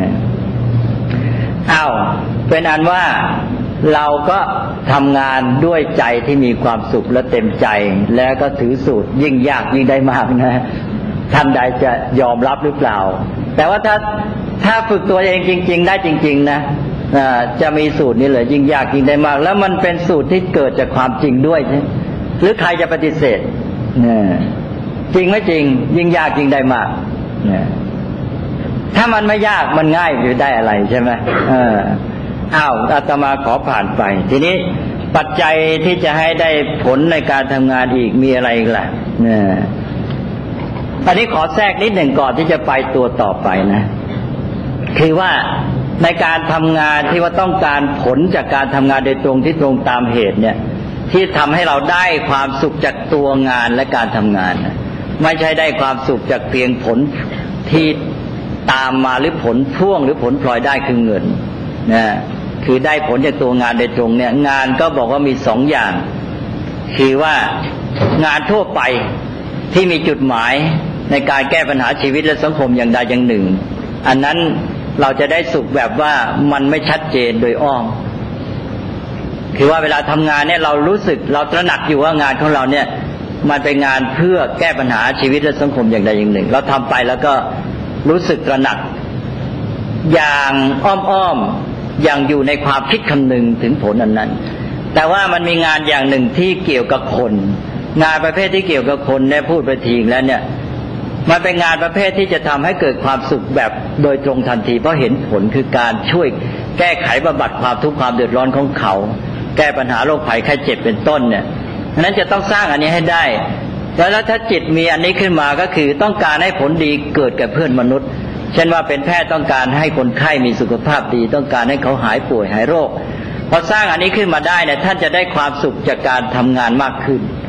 อ้าวเป็นอันว่าเราก็ทำงานด้วยใจที่มีความสุขและเต็มใจแล้วก็ถือสูตรยิ่งยากยิ่งได้มากนะท่านใดจะยอมรับหรือเปล่าแต่ว่าถ้าถ้าฝึกตัวเองจริงๆได้จริงๆนะจะมีสูตรนี้เลยยิ่งยากยิ่งได้มากแล้วมันเป็นสูตรที่เกิดจากความจริงด้วยหรือใครจะปฏิเสธจริงไม่จริงยิ่งยากยิ่งได้มากถ้ามันไม่ยากมันง่ายอยู่ได้อะไรใช่ไหมเอออ้าวอาตมาขอผ่านไปทีนี้ปัจจัยที่จะให้ได้ผลในการทำงานอีกมีอะไรอีกล่ะเนี่ยอันนี้ขอแทรกนิดหนึ่งก่อนที่จะไปตัวต่อไปนะคือว่าในการทำงานที่ว่าต้องการผลจากการทำงานโดยตรงที่ตรงตามเหตุเนี่ยที่ทำให้เราได้ความสุขจากตัวงานและการทำงานไม่ใช่ได้ความสุขจากเพียงผลที่ตามมาหรือผลพ่วงหรือผลพลอยได้คือเงินนะคือได้ผลจากตัวงานโดยตรงเนี่ยงานก็บอกว่ามีสองอย่างคือว่างานทั่วไปที่มีจุดหมายในการแก้ปัญหาชีวิตและสังคมอย่างใดอย่างหนึ่งอันนั้นเราจะได้สุขแบบว่ามันไม่ชัดเจนโดยอ้อมคือว่าเวลาทำงานเนี่ยเรารู้สึกเราตระหนักอยู่ว่างานของเราเนี่ยมันเป็นงานเพื่อแก้ปัญหาชีวิตและสังคมอย่างใดอย่างหนึ่งเราทำไปแล้วก็รู้สึกตระหนักอย่างอ้อมๆอย่างอยู่ในความคิดคำนึงถึงผลนั้นนั้นแต่ว่ามันมีงานอย่างหนึ่งที่เกี่ยวกับคนงานประเภทที่เกี่ยวกับคนเนี่ยพูดไปทีแล้วเนี่ยมันเป็นงานประเภทที่จะทำให้เกิดความสุขแบบโดยตรงทันทีเพราะเห็นผลคือการช่วยแก้ไขบำบัดความทุกข์ความเดือดร้อนของเขาแก้ปัญหาโรคภัยไข้เจ็บเป็นต้นเนี่ยนั้นจะต้องสร้างอันนี้ให้ได้แล้วถ้าจิตมีอันนี้ขึ้นมาก็คือต้องการให้ผลดีเกิดกับเพื่อนมนุษย์เช่นว่าเป็นแพทย์ต้องการให้คนไข้มีสุขภาพดีต้องการให้เขาหายป่วยหายโรคพอสร้างอันนี้ขึ้นมาได้เนี่ยท่านจะได้ความสุขจากการทำงานมากขึ้น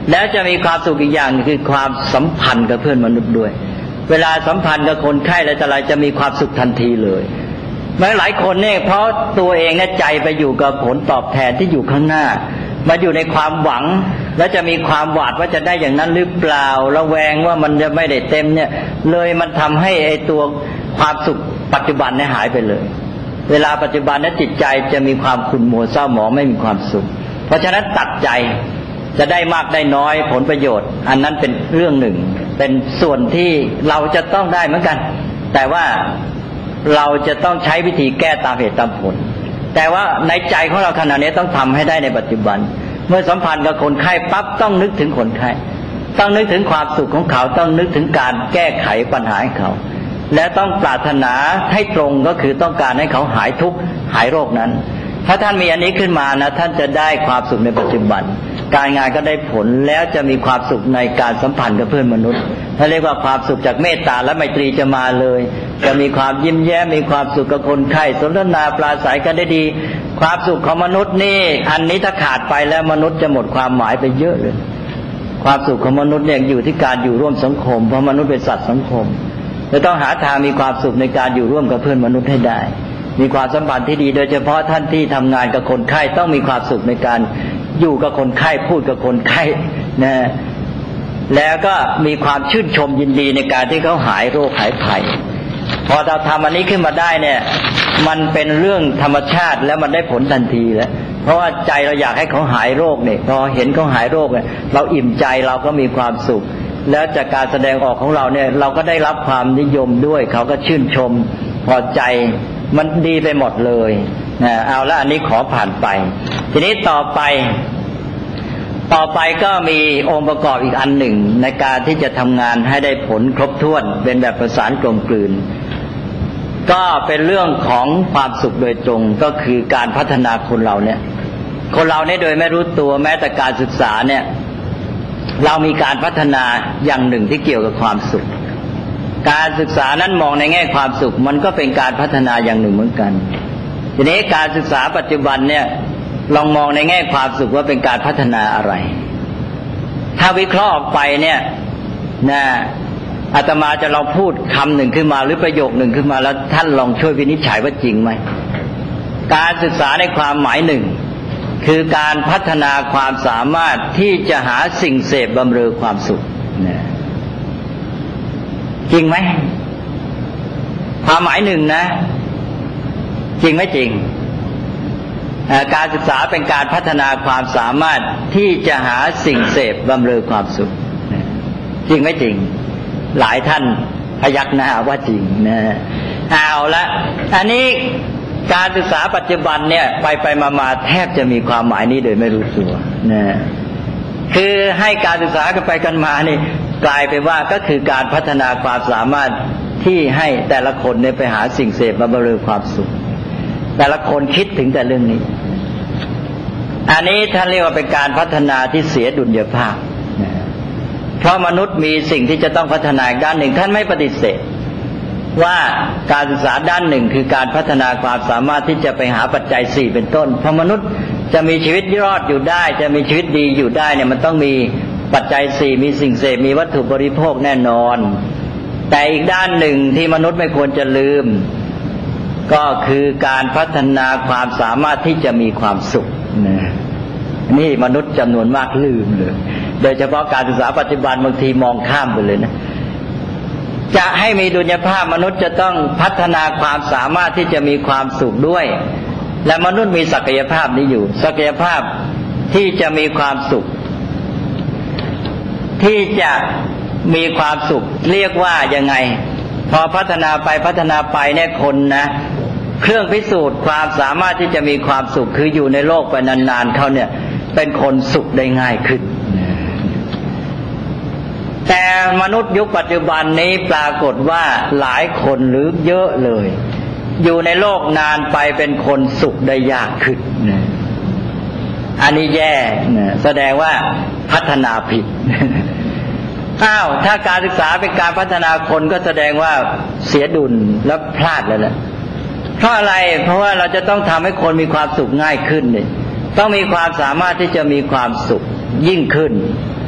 แล้วจะมีความสุขอีกอย่างคือความสัมพันธ์กับเพื่อนมนุษย์ด้วยเวลาสัมพันธ์กับคนไข้อะไรต่ออะไรจะมีความสุขทันทีเลยแม้หลายคนเนี่ยเพราะตัวเองเนี่ยใจไปอยู่กับผลตอบแทนที่อยู่ข้างหน้ามาอยู่ในความหวังแล้วจะมีความหวาดว่าจะได้อย่างนั้นหรือเปล่าระแวงว่ามันจะไม่ได้เต็มเนี่ยเลยมันทำให้ไอ้ตัวความสุขปัจจุบันเนี่ยหายไปเลยเวลาปัจจุบันนั้นจิตใจจะมีความขุ่นมัวเศร้าหมองไม่มีความสุขเพราะฉะนั้นตัดใจจะได้มากได้น้อยผลประโยชน์อันนั้นเป็นเรื่องหนึ่งเป็นส่วนที่เราจะต้องได้เหมือนกันแต่ว่าเราจะต้องใช้วิธีแก้ตามเหตุตามผลแต่ว่าในใจของเราขณะนี้ต้องทำให้ได้ในปัจจุบันเมื่อสัมพันธ์กับคนไข้ปั๊บต้องนึกถึงคนไข้ต้องนึกถึงความสุขของเขาต้องนึกถึงการแก้ไขปัญหาให้เขาและต้องปรารถนาให้ตรงก็คือต้องการให้เขาหายทุกข์หายโรคนั้นถ้าท่านมีอันนี้ขึ้นมานะท่านจะได้ความสุขในปัจจุบันการงานก็ได้ผลแล้วจะมีความสุขในการสัมพันธ์กับเพื่อนมนุษย์ถ้าเรียกว่าความสุขจากเมตตาและไมตรีจะมาเลยจะมีความยิ้มแย้มมีความสุขกับคนไข้สนทนาปราศัยกันได้ดีความสุขของมนุษย์นี่อันนี้ถ้าขาดไปแล้วมนุษย์จะหมดความหมายไปเยอะเลยความสุขของมนุษย์เนี่ยอยู่ที่การอยู่ร่วมสังคมเพราะมนุษย์เป็นสัตว์สังคมจะต้องหาทางมีความสุขในการอยู่ร่วมกับเพื่อนมนุษย์ให้ได้มีความสัมพันธ์ที่ดีโดยเฉพาะท่านที่ทำงานกับคนไข้ต้องมีความสุขในการอยู่กับคนไข้พูดกับคนไข้นะแล้วก็มีความชื่นชมยินดีในการที่เขาหายโรคหายภัยพอเราทำอันนี้ขึ้นมาได้เนี่ยมันเป็นเรื่องธรรมชาติแล้วมันได้ผลทันทีแล้วเพราะว่าใจเราอยากให้เขาหายโรคเนี่ยพอเห็นเขาหายโรคเนี่ยเราอิ่มใจเราก็มีความสุขแล้วจากการแสดงออกของเราเนี่ยเราก็ได้รับความนิยมด้วยเขาก็ชื่นชมพอใจมันดีไปหมดเลยนะเอาละอันนี้ขอผ่านไปทีนี้ต่อไปต่อไปก็มีองค์ประกอบอีกอันหนึ่งในการที่จะทำงานให้ได้ผลครบถ้วนเป็นแบบประสานกลมกลืนก็เป็นเรื่องของความสุขโดยตรงก็คือการพัฒนาคนเราเนี่ยคนเราเนี่ยโดยไม่รู้ตัวแม้แต่การศึกษาเนี่ยเรามีการพัฒนาอย่างหนึ่งที่เกี่ยวกับความสุขการศึกษานั้นมองในแง่ความสุขมันก็เป็นการพัฒนาอย่างหนึ่งเหมือนกันทีนี้การศึกษาปัจจุบันเนี่ยลองมองในแง่ความสุขว่าเป็นการพัฒนาอะไรถ้าวิเคราะห์ออกไปเนี่ยนะอาตมาจะลองพูดคำหนึ่งขึ้นมาหรือประโยคหนึ่งขึ้นมาแล้วท่านลองช่วยวินิจฉัยว่าจริงไหมการศึกษาในความหมายหนึ่งคือการพัฒนาความสามารถที่จะหาสิ่งเสพบำเรอความสุขนะจริงไหมความหมายหนึ่งนะจริงไหมจริงการศึกษาเป็นการพัฒนาความสามารถที่จะหาสิ่งเสพบำเรอความสุขจริงไหมจริงหลายท่านพยักหน้าว่าจริงนะเอาละอันนี้การศึกษาปัจจุบันเนี่ยไปไปมามาแทบจะมีความหมายนี้โดยไม่รู้ตัวนะคือให้การศึกษากันไปกันมานี่กลายเป็นว่าก็คือการพัฒนาความสามารถที่ให้แต่ละคนเนี่ยไปหาสิ่งเสพมาบำเรอความสุขแต่ละคนคิดถึงแต่เรื่องนี้อันนี้ท่านเรียกว่าเป็นการพัฒนาที่เสียดุลยภาพเพราะมนุษย์มีสิ่งที่จะต้องพัฒนาด้านหนึ่งท่านไม่ปฏิเสธว่าการศึกษาด้านหนึ่งคือการพัฒนาความสามารถที่จะไปหาปัจจัยสี่เป็นต้นเพราะมนุษย์จะมีชีวิตรอดอยู่ได้จะมีชีวิตดีอยู่ได้เนี่ยมันต้องมีปัจจัยสี่มีสิ่งเสพมีวัตถุบริโภคแน่นอนแต่อีกด้านหนึ่งที่มนุษย์ไม่ควรจะลืมก็คือการพัฒนาความสามารถที่จะมีความสุขนะนี่มนุษย์จำนวนมากลืมเลยโดยเฉพาะการศึกษาปัจจุบันบางทีมองข้ามไปเลยนะจะให้มีดุลยภาพมนุษย์จะต้องพัฒนาความสามารถที่จะมีความสุขด้วยและมนุษย์มีศักยภาพนี้อยู่ศักยภาพที่จะมีความสุขที่จะมีความสุขเรียกว่ายังไงพอพัฒนาไปพัฒนาไปเนี่ยคนนะเครื่องพิสูจน์ความสามารถที่จะมีความสุขคืออยู่ในโลกไปนานๆเขาเนี่ยเป็นคนสุขได้ง่ายขึ้นแต่มนุษย์ยุคปัจจุบันนี้ปรากฏว่าหลายคนหรือเยอะเลยอยู่ในโลกนานไปเป็นคนสุขได้ยากขึ้นอันนี้แย่แสดงว่าพัฒนาผิดอ้าวถ้าการศึกษาเป็นการพัฒนาคนก็แสดงว่าเสียดุลและพลาดแล้วแหละเพราะอะไรเพราะว่าเราจะต้องทำให้คนมีความสุขง่ายขึ้นนี่ต้องมีความสามารถที่จะมีความสุขยิ่งขึ้น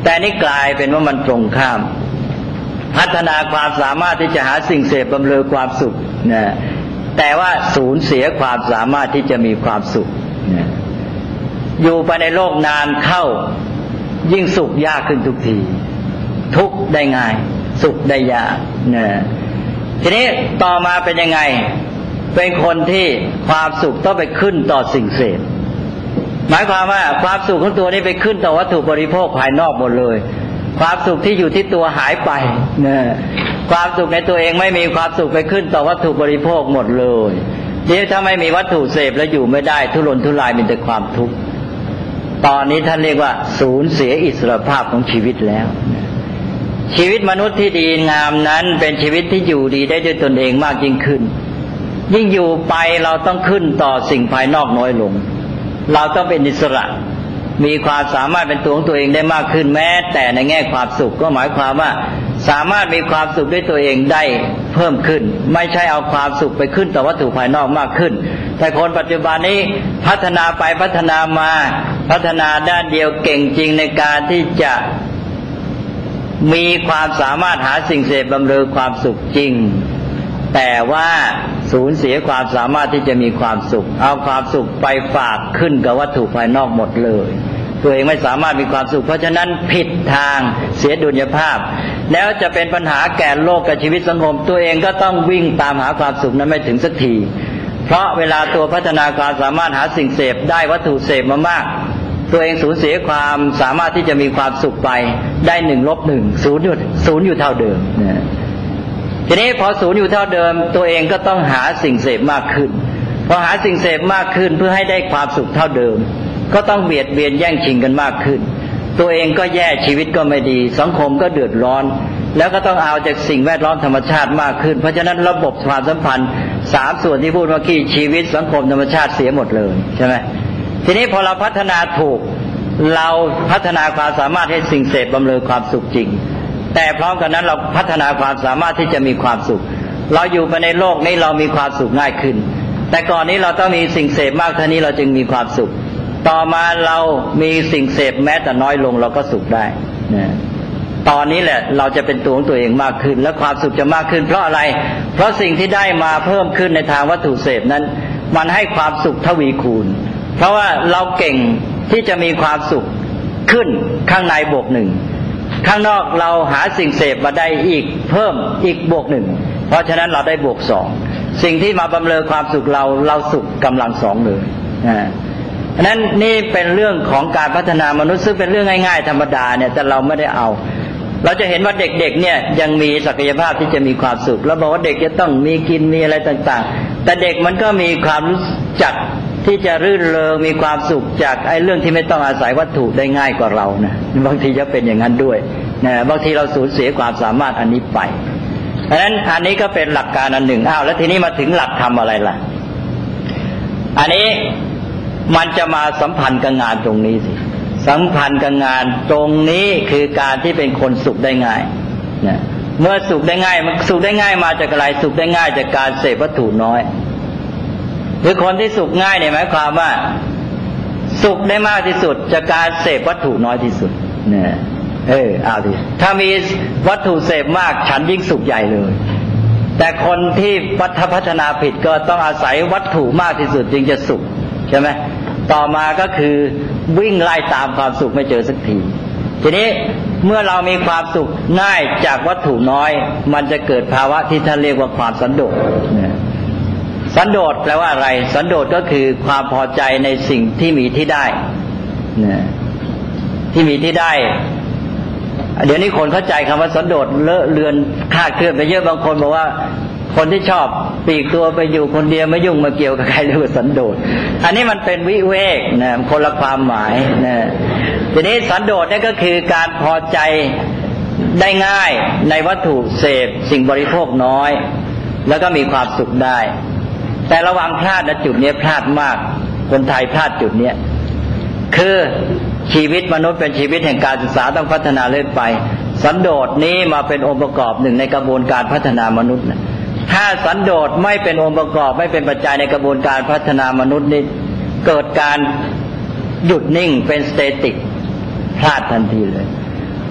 แต่นี่กลายเป็นว่ามันตรงข้ามพัฒนาความสามารถที่จะหาสิ่งเสพบำเรอความสุขนะแต่ว่าสูญเสียความสามารถที่จะมีความสุขนะอยู่ไปในโลกนานเข้ายิ่งสุขยากขึ้นทุกทีทุกข์ได้ง่ายสุขได้ยากนะทีนี้ต่อมาเป็นยังไงเป็นคนที่ความสุขต้องไปขึ้นต่อสิ่งเสพหมายความว่าความสุขของตัวนี้ไปขึ้นต่อวัตถุบริโภคภายนอกหมดเลยความสุขที่อยู่ที่ตัวหายไปนะความสุขในตัวเองไม่มีความสุขไปขึ้นต่อวัตถุบริโภคหมดเลยเดี๋ยวถ้าไม่มีวัตถุเสพแล้วอยู่ไม่ได้ทุรนทุรายมีแต่ความทุกข์ตอนนี้ท่านเรียกว่าสูญเสียอิสรภาพของชีวิตแล้วชีวิตมนุษย์ที่ดีงามนั้นเป็นชีวิตที่อยู่ดีได้ด้วยตนเองมากยิ่งขึ้นยิ่งอยู่ไปเราต้องขึ้นต่อสิ่งภายนอกน้อยลงเราต้องเป็นอิสระมีความสามารถเป็นตัวของตัวเองได้มากขึ้นแม้แต่ในแง่ความสุขก็หมายความว่าสามารถมีความสุขด้วยตัวเองได้เพิ่มขึ้นไม่ใช่เอาความสุขไปขึ้นต่อวัตถุภายนอกมากขึ้นแต่คนปัจจุบันนี้พัฒนาไปพัฒนามาพัฒนาด้านเดียวเก่งจริงในการที่จะมีความสามารถหาสิ่งเสพบำเรอความสุขจริงแต่ว่าสูญเสียความสามารถที่จะมีความสุขเอาความสุขไปฝากขึ้นกับวัตถุภายนอกหมดเลยตัวเองไม่สามารถมีความสุขเพราะฉะนั้นผิดทางเสียดุลยภาพแล้วจะเป็นปัญหาแก่โลกกับชีวิตสังคมตัวเองก็ต้องวิ่งตามหาความสุขนั้นไม่ถึงสักทีเพราะเวลาตัวพัฒนาความสามารถหาสิ่งเสพได้วัตถุเสพมามากตัวเองสูญเสียความสามารถที่จะมีความสุขไปได้หนึ่งลบหนึ่งศูนย์อยู่ศูนย์อยู่เท่าเดิมนะทีนี้พอศูนย์อยู่เท่าเดิมตัวเองก็ต้องหาสิ่งเสพมากขึ้นพอหาสิ่งเสพมากขึ้นเพื่อให้ได้ความสุขเท่าเดิมก็ต้องเบียดเบียนแย่งชิงกันมากขึ้นตัวเองก็แย่ชีวิตก็ไม่ดีสังคมก็เดือดร้อนแล้วก็ต้องเอาจากสิ่งแวดล้อมธรรมชาติมากขึ้นเพราะฉะนั้นระบบความสัมพันธ์สามส่วนที่พูดเมื่อกี้ชีวิตสังคมธรรมชาติเสียหมดเลยใช่ไหมทีนี้พอเราพัฒนาถูกเราพัฒนาความสามารถให้สิ่งเสพบำเรอความสุขจริงแต่พร้อมกันนั้นเราพัฒนาความสามารถที่จะมีความสุขเราอยู่ไปในโลกนี้เรามีความสุขง่ายขึ้นแต่ก่อนนี้เราต้องมีสิ่งเสพมากเท่านี้เราจึงมีความสุขต่อมาเรามีสิ่งเสพแม้แต่น้อยลงเราก็สุขได้นะตอนนี้แหละเราจะเป็นตัวของตัวเองมากขึ้นและความสุขจะมากขึ้นเพราะอะไรเพราะสิ่งที่ได้มาเพิ่มขึ้นในทางวัตถุเสพนั้นมันให้ความสุขทวีคูณเพราะว่าเราเก่งที่จะมีความสุขขึ้นข้างในบวกหนึ่งข้างนอกเราหาสิ่งเสพมาได้อีกเพิ่มอีกบวกหนึ่งเพราะฉะนั้นเราได้บวกสองสิ่งที่มาบำเรอความสุขเราเราสุขกำลังสองเลยนะฉะนั้นนี่เป็นเรื่องของการพัฒนามนุษย์ซึ่งเป็นเรื่องง่ายๆธรรมดาเนี่ยแต่เราไม่ได้เอาเราจะเห็นว่าเด็กๆเนี่ยยังมีศักยภาพที่จะมีความสุขแล้วบอกว่าเด็กจะต้องมีกินมีอะไรต่างๆแต่เด็กมันก็มีความรู้จักที่จะรื่นเริงมีความสุขจากไอ้เรื่องที่ไม่ต้องอาศัยวัตถุได้ง่ายกว่าเรานะบางทีจะเป็นอย่างนั้นด้วยนะบางทีเราสูญเสียความสามารถอันนี้ไปเพราะฉะนั้นอันนี้ก็เป็นหลักการอันหนึ่งอ้าวแล้วทีนี้มาถึงหลักธรรมอะไรล่ะอันนี้มันจะมาสัมพันธ์กับงานตรงนี้สิสัมพันธ์กับงานตรงนี้คือการที่เป็นคนสุขได้ง่ายนะเมื่อสุขได้ง่ายมันสุขได้ง่ายมาจากอะไรสุขได้ง่ายจากการเสพวัตถุน้อยหรือคนที่สุขง่ายเนี่ยหมายความว่าสุขได้มากที่สุดจากการเสพวัตถุน้อยที่สุดเนี่ยเออเอาดิถ้ามีวัตถุเสพมากฉันยิ่งสุขใหญ่เลยแต่คนที่พัฒนาผิดก็ต้องอาศัยวัตถุมากที่สุดจึงจะสุขใช่ไหมต่อมาก็คือวิ่งไล่ตามความสุขไม่เจอสักทีทีนี้เมื่อเรามีความสุขง่ายจากวัตถุน้อยมันจะเกิดภาวะที่ท่านเรียกว่าความสันโดษเนี่ยสันโดษแปลว่าอะไรสันโดษก็คือความพอใจในสิ่งที่มีที่ได้เนี่ยที่มีที่ได้เดี๋ยวนี้คนเข้าใจคำว่าสันโดษเลอะเลือนคลาดเคลื่อนไปเยอะบางคนบอกว่าคนที่ชอบปลีกตัวไปอยู่คนเดียวไม่ยุ่งมาเกี่ยวกับใครเรียกว่าสันโดษอันนี้มันเป็นวิเวกนะคนละความหมายนะทีนี้สันโดษนี่ก็คือการพอใจได้ง่ายในวัตถุเสพสิ่งบริโภคน้อยแล้วก็มีความสุขได้แต่ระวังพลาดนะจุดนี้พลาดมากคนไทยพลาดจุดนี้คือชีวิตมนุษย์เป็นชีวิตแห่งการศึกษาต้องพัฒนาเรื่อยไปสันโดษนี้มาเป็นองค์ประกอบหนึ่งในกระบวนการพัฒนามนุษย์นะถ้าสันโดษไม่เป็นองค์ประกอบไม่เป็นปัจจัยในกระบวนการพัฒนามนุษย์นี่เกิดการหยุดนิ่งเป็นสเตติกพลาดทันทีเลย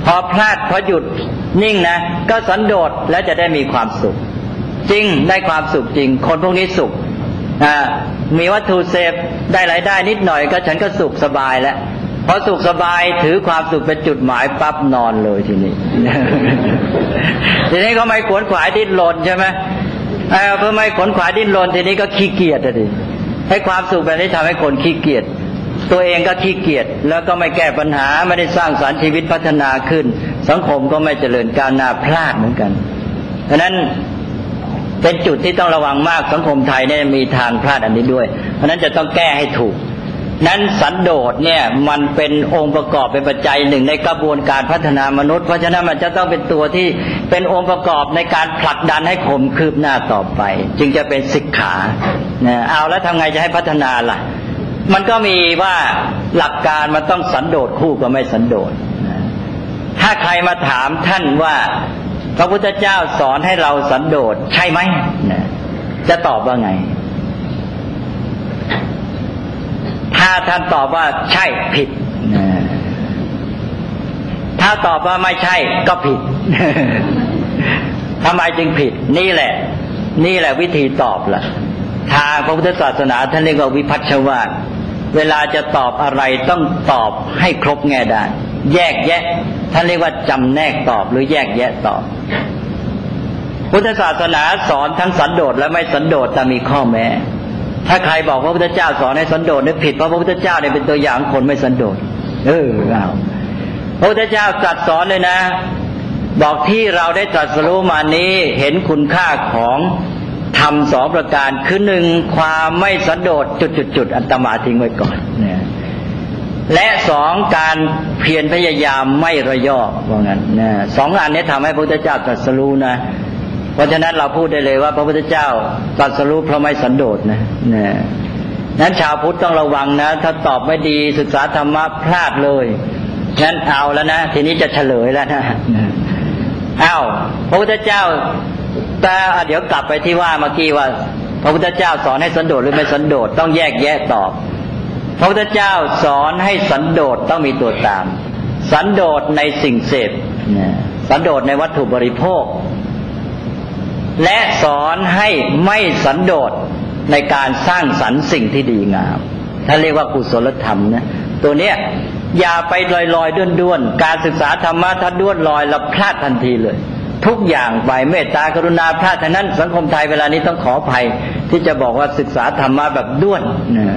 พอพลาดพอหยุดนิ่งนะก็สันโดษแล้วจะได้มีความสุขจริงได้ความสุขจริงคนพวกนี้สุขอ่ามีวัตถุเสพได้รายได้นิดหน่อยก็ฉันก็สุขสบายแล้วพอสุขสบายถือความสุขเป็นจุดหมายปั๊บนอนเลยทีนี้ ทีนี้ก็ไม่ขวนขวายดิ้นรนใช่ไหมเออเพื่อไม่ขวนขวายดิ้นรนทีนี้ก็ขี้เกียจอ่ะดิให้ความสุขแบบนี้ทำให้คนขี้เกียจตัวเองก็ขี้เกียจแล้วก็ไม่แก้ปัญหาไม่ได้สร้างสรรค์ชีวิตพัฒนาขึ้นสังคมก็ไม่เจริญก้าวหน้าพลาดเหมือนกันเพราะนั้นเป็นจุดที่ต้องระวังมากสังคมไทยเนี่ยมีทางพลาดอันนี้ด้วยเพราะนั้นจะต้องแก้ให้ถูกนั้นสันโดษเนี่ยมันเป็นองค์ประกอบเป็นปัจจัยหนึ่งในกระบวนการพัฒนามนุษย์เพราะฉะนั้นมันจะต้องเป็นตัวที่เป็นองค์ประกอบในการผลักดันให้ข่มคืบหน้าต่อไปจึงจะเป็นสิกขาเนี่ยเอาแล้วทำไงจะให้พัฒนาล่ะมันก็มีว่าหลักการมันต้องสันโดษคู่กับไม่สันโดษถ้าใครมาถามท่านว่าพระพุทธเจ้าสอนให้เราสันโดษใช่ไหมจะตอบว่าไงถ้าท่านตอบว่าใช่ผิดถ้าตอบว่าไม่ใช่ก็ผิด ทำไมจึงผิดนี่แหละนี่แหละวิธีตอบล่ะทางพระพุทธศาสนาท่านเรียกว่าวิพัชชวาทเวลาจะตอบอะไรต้องตอบให้ครบแง่ด้านแยกแยะท่านเรียกว่าจำแนกตอบหรือแยกแยะตอบพุทธศาสนาสอนทั้งสันโดษและไม่สันโดษแต่มีข้อแม้ถ้าใครบอกพระพุทธเจ้าสอนให้สันโดษนี่ผิดเพราะพระพุทธเจ้าเนี่ยเป็นตัวอย่างคนไม่สันโดษเออเอาพระพุทธเจ้าตรัสสอนเลยนะบอกที่เราได้ตรัสรู้มานี้เห็นคุณค่าของธรรมสองประการคือหนึ่งความไม่สันโดษจุดๆๆอัตมาทิ้งไว้ก่อนเนี่ยและสองการเพียรพยายามไม่ระยอว่างั้นนะสองอันนี้ทำให้พระพุทธเจ้าตรัสรู้นะเพราะฉะนั้นเราพูดได้เลยว่าพระพุทธเจ้าตรัสรู้เพราะไม่สันโดษนะนะนั้นชาวพุทธต้องระวังนะถ้าตอบไม่ดีศึกษาธรรมะพลาดเลยงั้นเอาแล้วนะทีนี้จะเฉลยแล้วนะอ้าวพระพุทธเจ้าแต่เดี๋ยวกลับไปที่ว่าเมื่อกี้ว่าพระพุทธเจ้าสอนให้สันโดษหรือไม่สันโดษต้องแยกแยะตอบพระพุทธเจ้าสอนให้สันโดษต้องมีตัวตามสันโดษในสิ่งเสพสันโดษในวัตถุบริโภคและสอนให้ไม่สันโดษในการสร้างสรรค์สิ่งที่ดีงามท่านเรียกว่ากุศลธรรมนะตัวเนี้ยอย่าไปลอยๆด้วนๆการศึกษาธรรมะถ้าด้วนลอยเราพลาดทันทีเลยทุกอย่างไปเมตตากรุณาพลาดทั้งนั้นสังคมไทยเวลานี้ต้องขออภัยที่จะบอกว่าศึกษาธรรมะแบบด้วนนะ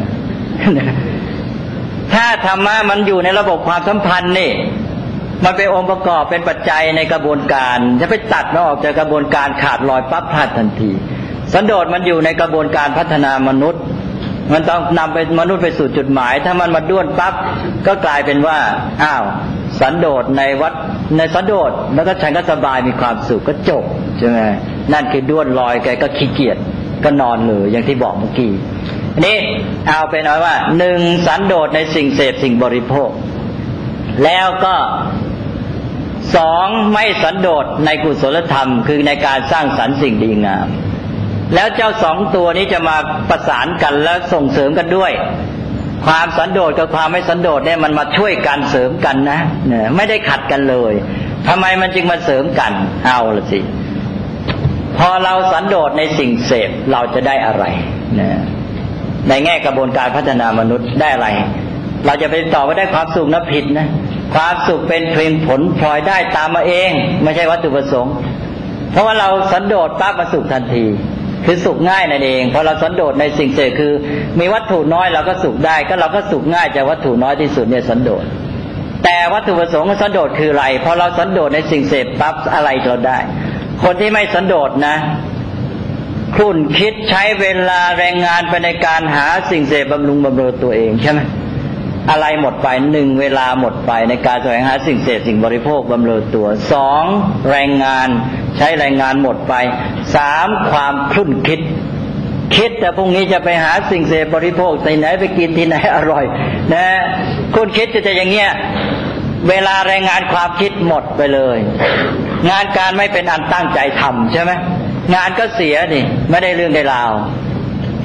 ถ้าธรรมะมันอยู่ในระบบความสัมพันธ์นี่มันเป็นองค์ประกอบเป็นปัจจัยในกระบวนการจะไปตัดมันออกจากกระบวนการขาดลอยปั๊บพลาดทันทีสันโดษมันอยู่ในกระบวนการพัฒนามนุษย์มันต้องนำไปมนุษย์ไปสู่จุดหมายถ้ามันมาด้วนปั๊บก็กลายเป็นว่าอ้าวสันโดษในวัดในสันโดษแล้วก็ฉันก็สบายมีความสุขก็จบใช่ไหมนั่นคือด้วนลอยแกก็ขี้เกียจก็นอนเลยอย่างที่บอกเมื่อกี้นี่เอาเป็นเอาว่าหนึ่งสันโดษในสิ่งเสพสิ่งบริโภคแล้วก็สองไม่สันโดษในกุศลธรรมคือในการสร้างสรรค์สิ่งดีงามแล้วเจ้าสองตัวนี้จะมาประสานกันและส่งเสริมกันด้วยความสันโดษกับความไม่สันโดษเนี่ยมันมาช่วยกันเสริมกันนะเนี่ยไม่ได้ขัดกันเลยทำไมมันจึงมาเสริมกันเอาละสิพอเราสันโดษในสิ่งเสพเราจะได้อะไรนะในแง่กระบวนการพัฒนามนุษย์ได้อะไรเราจะไปต่อว่าได้ความสุขนะผิดนะความสุขเป็นเพียงผลพลอยได้ตามมาเองไม่ใช่วัตถุประสงค์เพราะว่าเราสันโดษปั๊บมาสุขทันทีคือสุขง่ายนั่นเองพอเราสันโดษในสิ่งเสพคือมีวัตถุน้อยเราก็สุขได้ก็เราก็สุขง่ายจากวัตถุน้อยที่สุดเนี่ยสันโดษแต่วัตถุประสงค์ของสันโดษคืออะไรพอเราสันโดษในสิ่งเสพปั๊บอะไรเราได้คนที่ไม่สันโดษนะครุ่นคิดใช้เวลาแรงงานไปในการหาสิ่งเสพบำรุงบำเรอตัวเองใช่ไหมอะไรหมดไปหนึ่งเวลาหมดไปในการแสวงหาสิ่งเสพสิ่งบริโภคบำเรอตัวสองแรงงานใช้แรงงานหมดไปสามความครุ่นคิดคิดแต่พรุ่งนี้จะไปหาสิ่งเสพบริโภคที่ไหนไปกินที่ไหนอร่อยนะครุ่นคิดจะจะอย่างเงี้ยเวลาแรงงานความคิดหมดไปเลยงานการไม่เป็นอันตั้งใจทำใช่ไหมงานก็เสียนี่ไม่ได้เรื่องได้ราว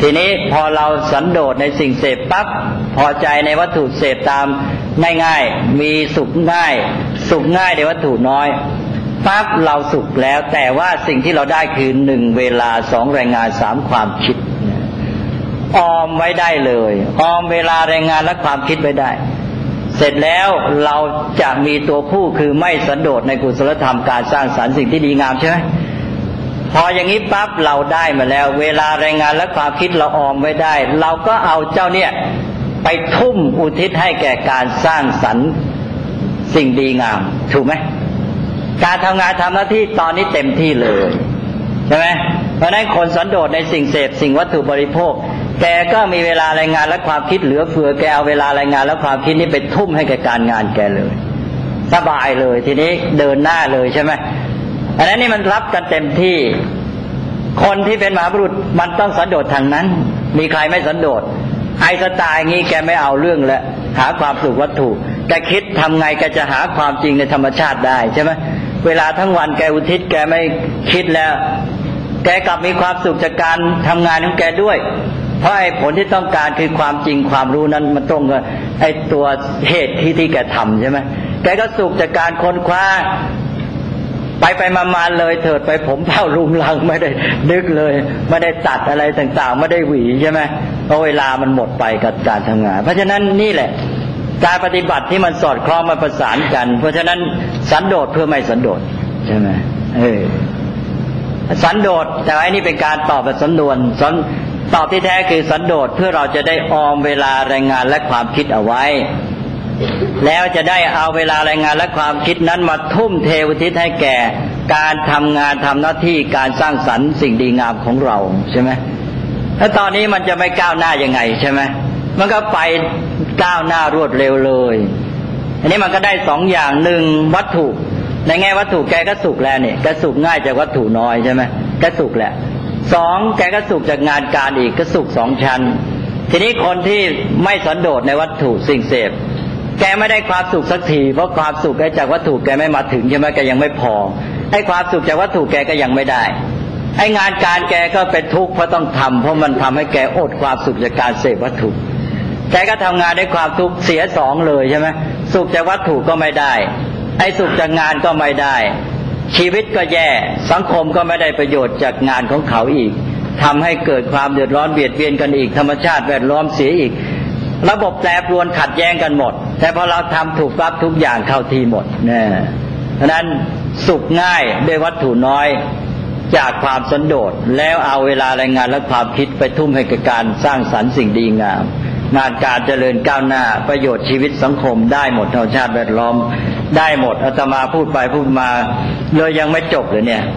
ทีนี้พอเราสันโดษในสิ่งเสพปั๊บพอใจในวัตถุเสพตามง่ายๆมีสุขง่ายสุขง่ายในวัตถุน้อยปั๊บเราสุขแล้วแต่ว่าสิ่งที่เราได้คือหนึ่งเวลาสองแรงงานสามความคิดออมไว้ได้เลยออมเวลาแรงงานและความคิดไว้ได้เสร็จแล้วเราจะมีตัวผู้คือไม่สันโดษในกุศลธรรมการสร้างสรรค์สิ่งที่ดีงามใช่ไหมพออย่างนี้ปั๊บเราได้มาแล้วเวลาแรงงานและความคิดเราออมไว้ได้เราก็เอาเจ้าเนี่ยไปทุ่มอุทิศให้แก่การสร้างสรรค์สิ่งดีงามถูกไหมการทำงานทำหน้าที่ตอนนี้เต็มที่เลยใช่ไหมเพราะฉะนั้นคนสันโดษในสิ่งเสพสิ่งวัตถุบริโภคแกก็มีเวลาแรงงานและความคิดเหลือเฟือแกเอาเวลาแรงงานและความคิดนี้ไปทุ่มให้แก่การงานแกเลยสบายเลยทีนี้เดินหน้าเลยใช่ไหมอันนั้นนี่มันรับกันเต็มที่คนที่เป็นมหาบุรุษมันต้องสันโดษทางนั้นมีใครไม่สันโดษไอน์สไตล์งี้แกไม่เอาเรื่องแล้วหาความสุขวัตถุแกคิดทำไงแกจะหาความจริงในธรรมชาติได้ใช่ไหมเวลาทั้งวันแกอุทิศแกไม่คิดแล้วแกกลับมีความสุขจากการทำงานของแกด้วยเพราะไอ้ผลที่ต้องการคือความจริงความรู้นั้นมันตรงกับไอ้ตัวเหตุที่ที่แกทำใช่ไหมแกก็สุขจากการค้นคว้าไปไปมาๆเลยเถิดไปผมเผ่าลุงลังไม่ได้นึกเลยไม่ได้ตัดอะไรต่างๆไม่ได้หวีใช่ไหมเพราะเวลามันหมดไปกับการทำงานเพราะฉะนั้นนี่แหละการปฏิบัติที่มันสอดคล้องมาประสานกันเพราะฉะนั้นสันโดษเพื่อไม่สันโดษใช่ไหมเออสันโดษแต่อันนี้เป็นการตอบแบบสำนวนสอนตอบที่แท้คือสันโดษเพื่อเราจะได้ออมเวลาแรงงานและความคิดเอาไว้แล้วจะได้เอาเวลาแรงงานและความคิดนั้นมาทุ่มเทอุทิศให้แก่การทำงานทำหน้าที่การสร้างสรรค์สิ่งดีงามของเราใช่ไหมแล้วตอนนี้มันจะไม่ก้าวหน้ายังไงใช่ไหมมันก็ไปก้าวหน้ารวดเร็วเลยอันนี้มันก็ได้สองอย่างหนึ่งวัตถุในแง่วัตถุแกก็สุขแล้วเนี่ยแกสุขง่ายจากวัตถุน้อยใช่ไหมแกสุขแหละสองแกก็สุขจากงานการอีกก็สุขสองชั้นทีนี้คนที่ไม่สันโดษในวัตถุสิ่งเสพแกไม่ได้ความสุขสักทีเพราะความสุขจากวัตถุแกไม่มาถึงใช่ไหมแกยังไม่พอไอ้ความสุขจากวัตถุแกก็ยังไม่ได้ไอ้งานการแกก็เป็นทุกข์เพราะต้องทำเพราะมันทำให้แกอดความสุขจากการเสพวัตถุแกก็ทำงานด้วยความทุกข์เสียสองเลยใช่ไหมสุขจากวัตถุก็ไม่ได้ไอ้สุขจากงานก็ไม่ได้ชีวิตก็แย่สังคมก็ไม่ได้ประโยชน์จากงานของเขาอีกทำให้เกิดความเดือดร้อนเบียดเบียนกันอีกธรรมชาติแวดล้อมเสียอีกระบบแปรปรวนขัดแย้งกันหมดแต่พอเราทำถูกปั๊บทุกอย่างเข้าทีหมดเนี่ยเพราะนั้นสุขง่ายด้วยวัตถุน้อยจากความสันโดษแล้วเอาเวลาแรงงานและความคิดไปทุ่มให้กับการสร้างสรรค์สิ่งดีงามงานการเจริญก้าวหน้าประโยชน์ชีวิตสังคมได้หมดธรรมชาติแวดล้อมได้หมดอาตมาพูดไปพูดมาเลยยังไม่จบเลยเนี่ย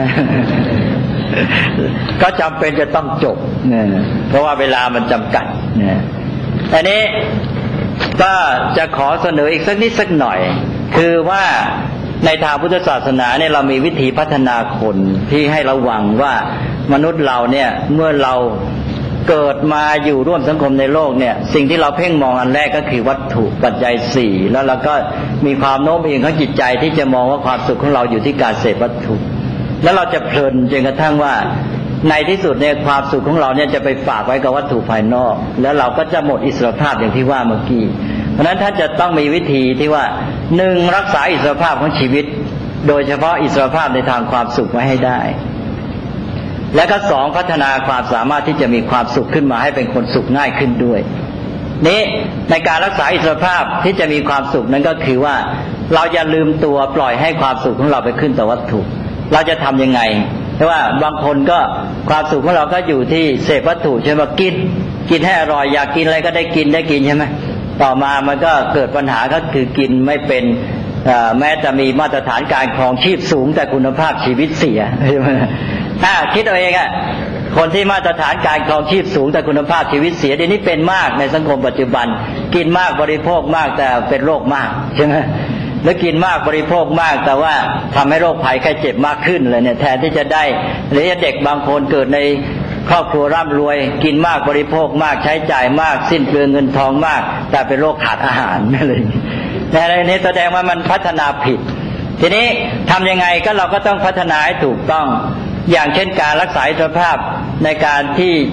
ก็จำเป็นจะต้องจบเนี่ยเพราะว่าเวลามันจำกัดเนี่ยอันนี้ก็จะขอเสนออีกสักนิดสักหน่อยคือว่าในทางพุทธศาสนาเนี่ยเรามีวิธีพัฒนาคนที่ให้ระวังว่ามนุษย์เราเนี่ยเมื่อเราเกิดมาอยู่ร่วมสังคมในโลกเนี่ยสิ่งที่เราเพ่งมองอันแรกก็คือวัตถุปัจจัยสี่แล้วเราก็มีความโน้มเอียงของจิตใจที่จะมองว่าความสุขของเราอยู่ที่การเสพวัตถุแล้วเราจะเพลินจนกระทั่งว่าในที่สุดเนี่ยความสุขของเราเนี่ยจะไปฝากไว้กับวัตถุภายนอกแล้วเราก็จะหมดอิสรภาพอย่างที่ว่าเมื่อกี้เพราะฉะนั้นถ้าจะต้องมีวิธีที่ว่าหนึ่งรักษาอิสรภาพของชีวิตโดยเฉพาะอิสรภาพในทางความสุขไว้ให้ได้และก็สองพัฒนาความสามารถที่จะมีความสุขขึ้นมาให้เป็นคนสุขง่ายขึ้นด้วยนี้ในการรักษาอิสรภาพที่จะมีความสุขนั้นก็คือว่าเราอย่าลืมตัวปล่อยให้ความสุขของเราไปขึ้นต่อวัตถุเราจะทำยังไงเพราะว่าบางคนก็ความสุขของเราก็อยู่ที่เสพวัตถุใช่ไหมกินกินให้อร่อยอยากกินอะไรก็ได้กินได้กินใช่ไหมต่อมามันก็เกิดปัญหาก็คือกินไม่เป็นแม้จะมีมาตรฐานการครองชีพสูงแต่คุณภาพชีวิตเสียใช่ไหมถ้าคิดเอาเองอะคนที่มาตรฐานการครองชีพสูงแต่คุณภาพชีวิตเสียเดี๋ยวนี้เป็นมากในสังคมปัจจุบันกินมากบริโภคมากแต่เป็นโรคมากใช่ไหมแล้วกินมากบริโภคมากแต่ว่าทำให้โรคภัยไข้เจ็บมากขึ้นเลยเนี่ยแทนที่จะได้หรือเด็กบางคนเกิดในครอบครัวร่ำรวยกินมากบริโภคมากใช้จ่ายมากสิ้นเปลืองเงินทองมากแต่เป็นโรคขาดอาหารนั่นเลยแต่ในนี้แสดงว่ามันพัฒนาผิดทีนี้ทำยังไงก็เราก็ต้องพัฒนาให้ถูกต้องอย่างเช่นการรักษาอิสรภาพในการที่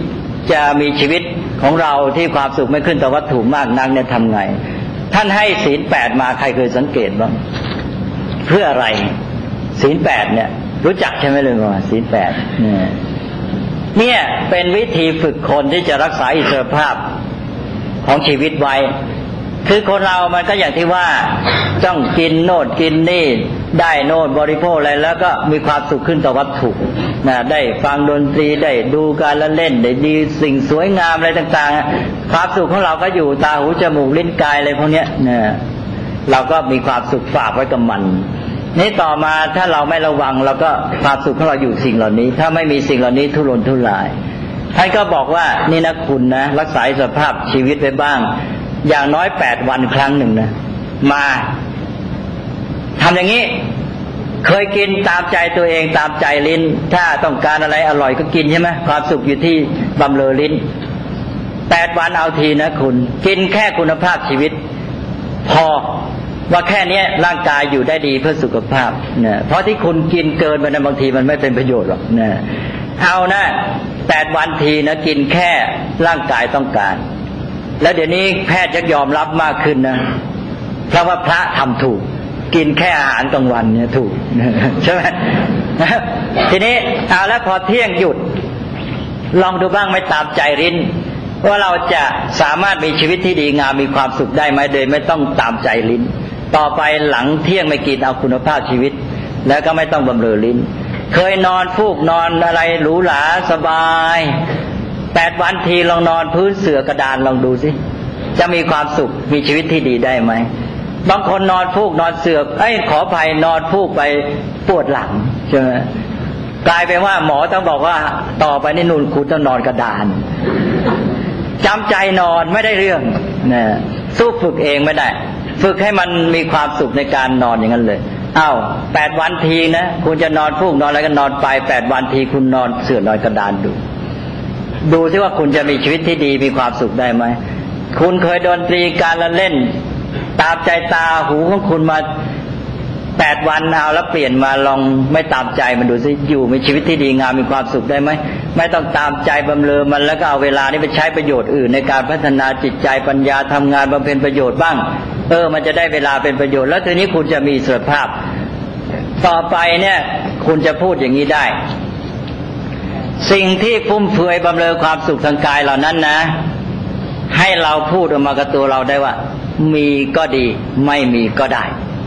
จะมีชีวิตของเราที่ความสุขไม่ขึ้นต่อวัตถุมากนักเนี่ยทำไงท่านให้ศีลแปดมาใครเคยสังเกตบ้างเพื่ออะไรศีลแปดเนี่ยรู้จักใช่ไหมเลยว่าศีลแปดเนี่ยเนี่ยเป็นวิธีฝึกคนที่จะรักษาอิสรภาพของชีวิตไว้คือคนเรามันก็อย่างที่ว่าต้องกินโน่นกินนี่ได้โน่นบริโภคอะไรแล้วก็มีความสุขขึ้นต่อวัตถุนะได้ฟังดนตรีได้ดูการละเล่นได้ดีสิ่งสวยงามอะไรต่างๆความสุขของเราก็อยู่ตาหูจมูกลิ้นกายอะไรพวกนี้นะเราก็มีความสุขฝากไว้กับมันนี่ต่อมาถ้าเราไม่ระวังเราก็ความสุขของเราอยู่สิ่งเหล่านี้ถ้าไม่มีสิ่งเหล่านี้ทุรนทุรายท่านก็บอกว่านี่นะคุณนะรักษาสภาพชีวิตไว้บ้างอย่างน้อยแปดวันครั้งหนึ่งนะมาทำอย่างนี้เคยกินตามใจตัวเองตามใจลิ้นถ้าต้องการอะไรอร่อยก็กินใช่ไหมความสุขอยู่ที่บำเรอลิ้นแปดวันเอาทีนะคุณกินแค่คุณภาพชีวิตพอว่าแค่นี้ร่างกายอยู่ได้ดีเพื่อสุขภาพเนี่ยเพราะที่คุณกินเกินไปนะบางทีมันไม่เป็นประโยชน์หรอกเนี่ยเอานะแปดวันทีนะกินแค่ร่างกายต้องการแล้วเดี๋ยวนี้แพทย์จะยอมรับมากขึ้นนะเพราะว่าพระทำถูกกินแค่อาหารกลางวันเนี่ยถูกใช่ไหมทีนี้เอาแล้วพอเที่ยงหยุดลองดูบ้างไม่ตามใจลิ้นว่าเราจะสามารถมีชีวิตที่ดีงามมีความสุขได้ไหมโดยไม่ต้องตามใจลิ้นต่อไปหลังเที่ยงไม่กินเอาคุณภาพชีวิตแล้วก็ไม่ต้องบำเรอลิ้นเคยนอนฟูกนอนอะไรหรูหราสบายแปดวันทีลองนอนพื้นเสื่อกระดานลองดูสิจะมีความสุขมีชีวิตที่ดีได้ไหมบางคนนอนฟูกนอนเสื่อเอ้ยขออภัยนอนฟูกไปปวดหลังใช่ไหมกลายเป็นว่าหมอต้องบอกว่าต่อไปนี่นุ่นคุณต้องนอนกระดานจำใจนอนไม่ได้เรื่องนะสู้ฝึกเองไม่ได้ฝึกให้มันมีความสุขในการนอนอย่างนั้นเลยอ้าวแปดวันทีนะคุณจะนอนฟูกนอนอะไรก็นอนไปแปดวันทีคุณนอนเสื่อนอนกระดานดูดูซิว่าคุณจะมีชีวิตที่ดีมีความสุขได้ไหมคุณเคยดนตรีการละเล่นตามใจตาหูของคุณมาแปดวันเอาแล้วเปลี่ยนมาลองไม่ตามใจมันดูซิอยู่มีชีวิตที่ดีงามมีความสุขได้ไหมไม่ต้องตามใจบำเรอมันแล้วก็เอาเวลานี้ไปใช้ประโยชน์อื่นในการพัฒนาจิตใจปัญญาทำงานบำเพ็ญประโยชน์บ้างเออมันจะได้เวลาเป็นประโยชน์แล้วทีนี้คุณจะมีอิสรภาพต่อไปเนี่ยคุณจะพูดอย่างนี้ได้สิ่งที่ฟุ่มเฟือยบำเรอความสุขทางกายเหล่านั้นนะให้เราพูดออกมากับตัวเราได้ว่ามีก็ดีไม่มีก็ได้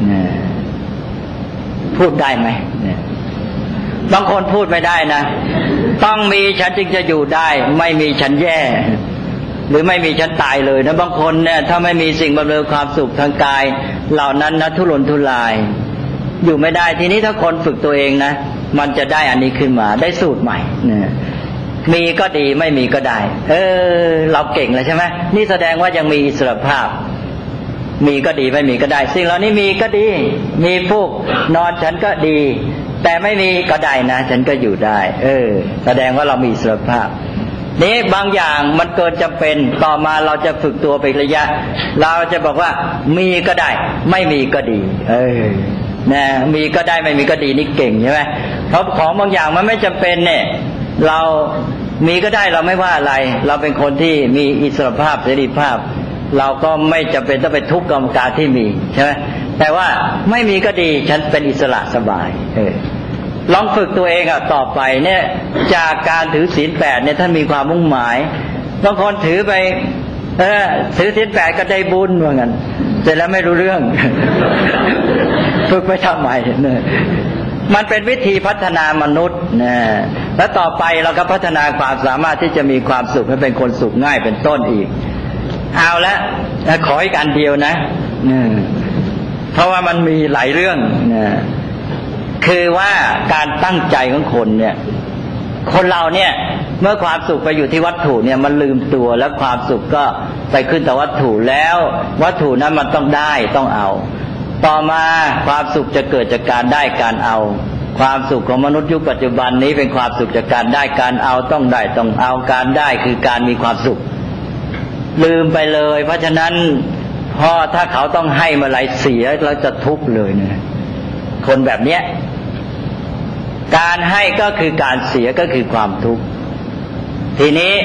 พูดได้ไหมบางคนพูดไม่ได้นะต้องมีฉันจึงจะอยู่ได้ไม่มีฉันแย่หรือไม่มีฉันตายเลยนะบางคนเนี่ยถ้าไม่มีสิ่งบำเรอความสุขทางกายเหล่านั้นนะทุรนทุรายอยู่ไม่ได้ทีนี้ถ้าคนฝึกตัวเองนะมันจะได้อันนี้ขึ้นมาได้สูตรใหม่เนี่ยมีก็ดีไม่มีก็ได้เออเราเก่งเลยใช่ไหมนี่แสดงว่ายังมีอิสรภาพมีก็ดีไม่มีก็ได้สิ่งเหล่านี้มีก็ดีมีฟูกนอนฉันก็ดีแต่ไม่มีก็ได้นะฉันก็อยู่ได้เออแสดงว่าเรามีอิสรภาพนี้บางอย่างมันเกินจำเป็นต่อมาเราจะฝึกตัวไประยะเราจะบอกว่ามีก็ได้ไม่มีก็ดีเออนะมีก็ได้ไม่มีก็ดีนี่เก่งใช่ไหมเพราะของบางอย่างมันไม่จำเป็นเนี่ยเรามีก็ได้เราไม่ว่าอะไรเราเป็นคนที่มีอิสรภาพเสรีภาพเราก็ไม่จำเป็นต้องไปทุกข์กับการที่มีใช่ไหมแต่ว่าไม่มีก็ดีฉันเป็นอิสระสบายเออลองฝึกตัวเองอ่ะต่อไปเนี่ยจากการถือศีลแปดเนี่ยท่านมีความมุ่งหมายบางคนถือไปเออถือศีลแปดก็ได้บุญว่างั้นเสร็จแล้วไม่รู้เรื่อง ฝึกไปทำไมเนี่ยมันเป็นวิธีพัฒนามนุษย์นะแล้วต่อไปเราก็พัฒนาความสามารถที่จะมีความสุขให้เป็นคนสุขง่ายเป็นต้นอีกเอาละขออีกอันเดียวนะเพราะว่ามันมีหลายเรื่องนะคือว่าการตั้งใจของคนเนี่ยคนเราเนี่ยเมื่อความสุขไปอยู่ที่วัตถุเนี่ยมันลืมตัวแล้วความสุขก็ไปขึ้นแต่วัตถุแล้ววัตถุนั้นมันต้องได้ต้องเอาต่อมาความสุขจะเกิดจากการได้การเอาความสุขของมนุษย์ยุคปัจจุบันนี้เป็นความสุขจากการได้การเอาต้องได้ต้องเอาการได้คือการมีความสุขลืมไปเลยเพราะฉะนั้นพอถ้าเขาต้องให้เมื่อไรเสียเราจะทุกข์เลยนะคนแบบเนี้ยการให้ก็คือการเสียก็คือความทุกข์ทีนี้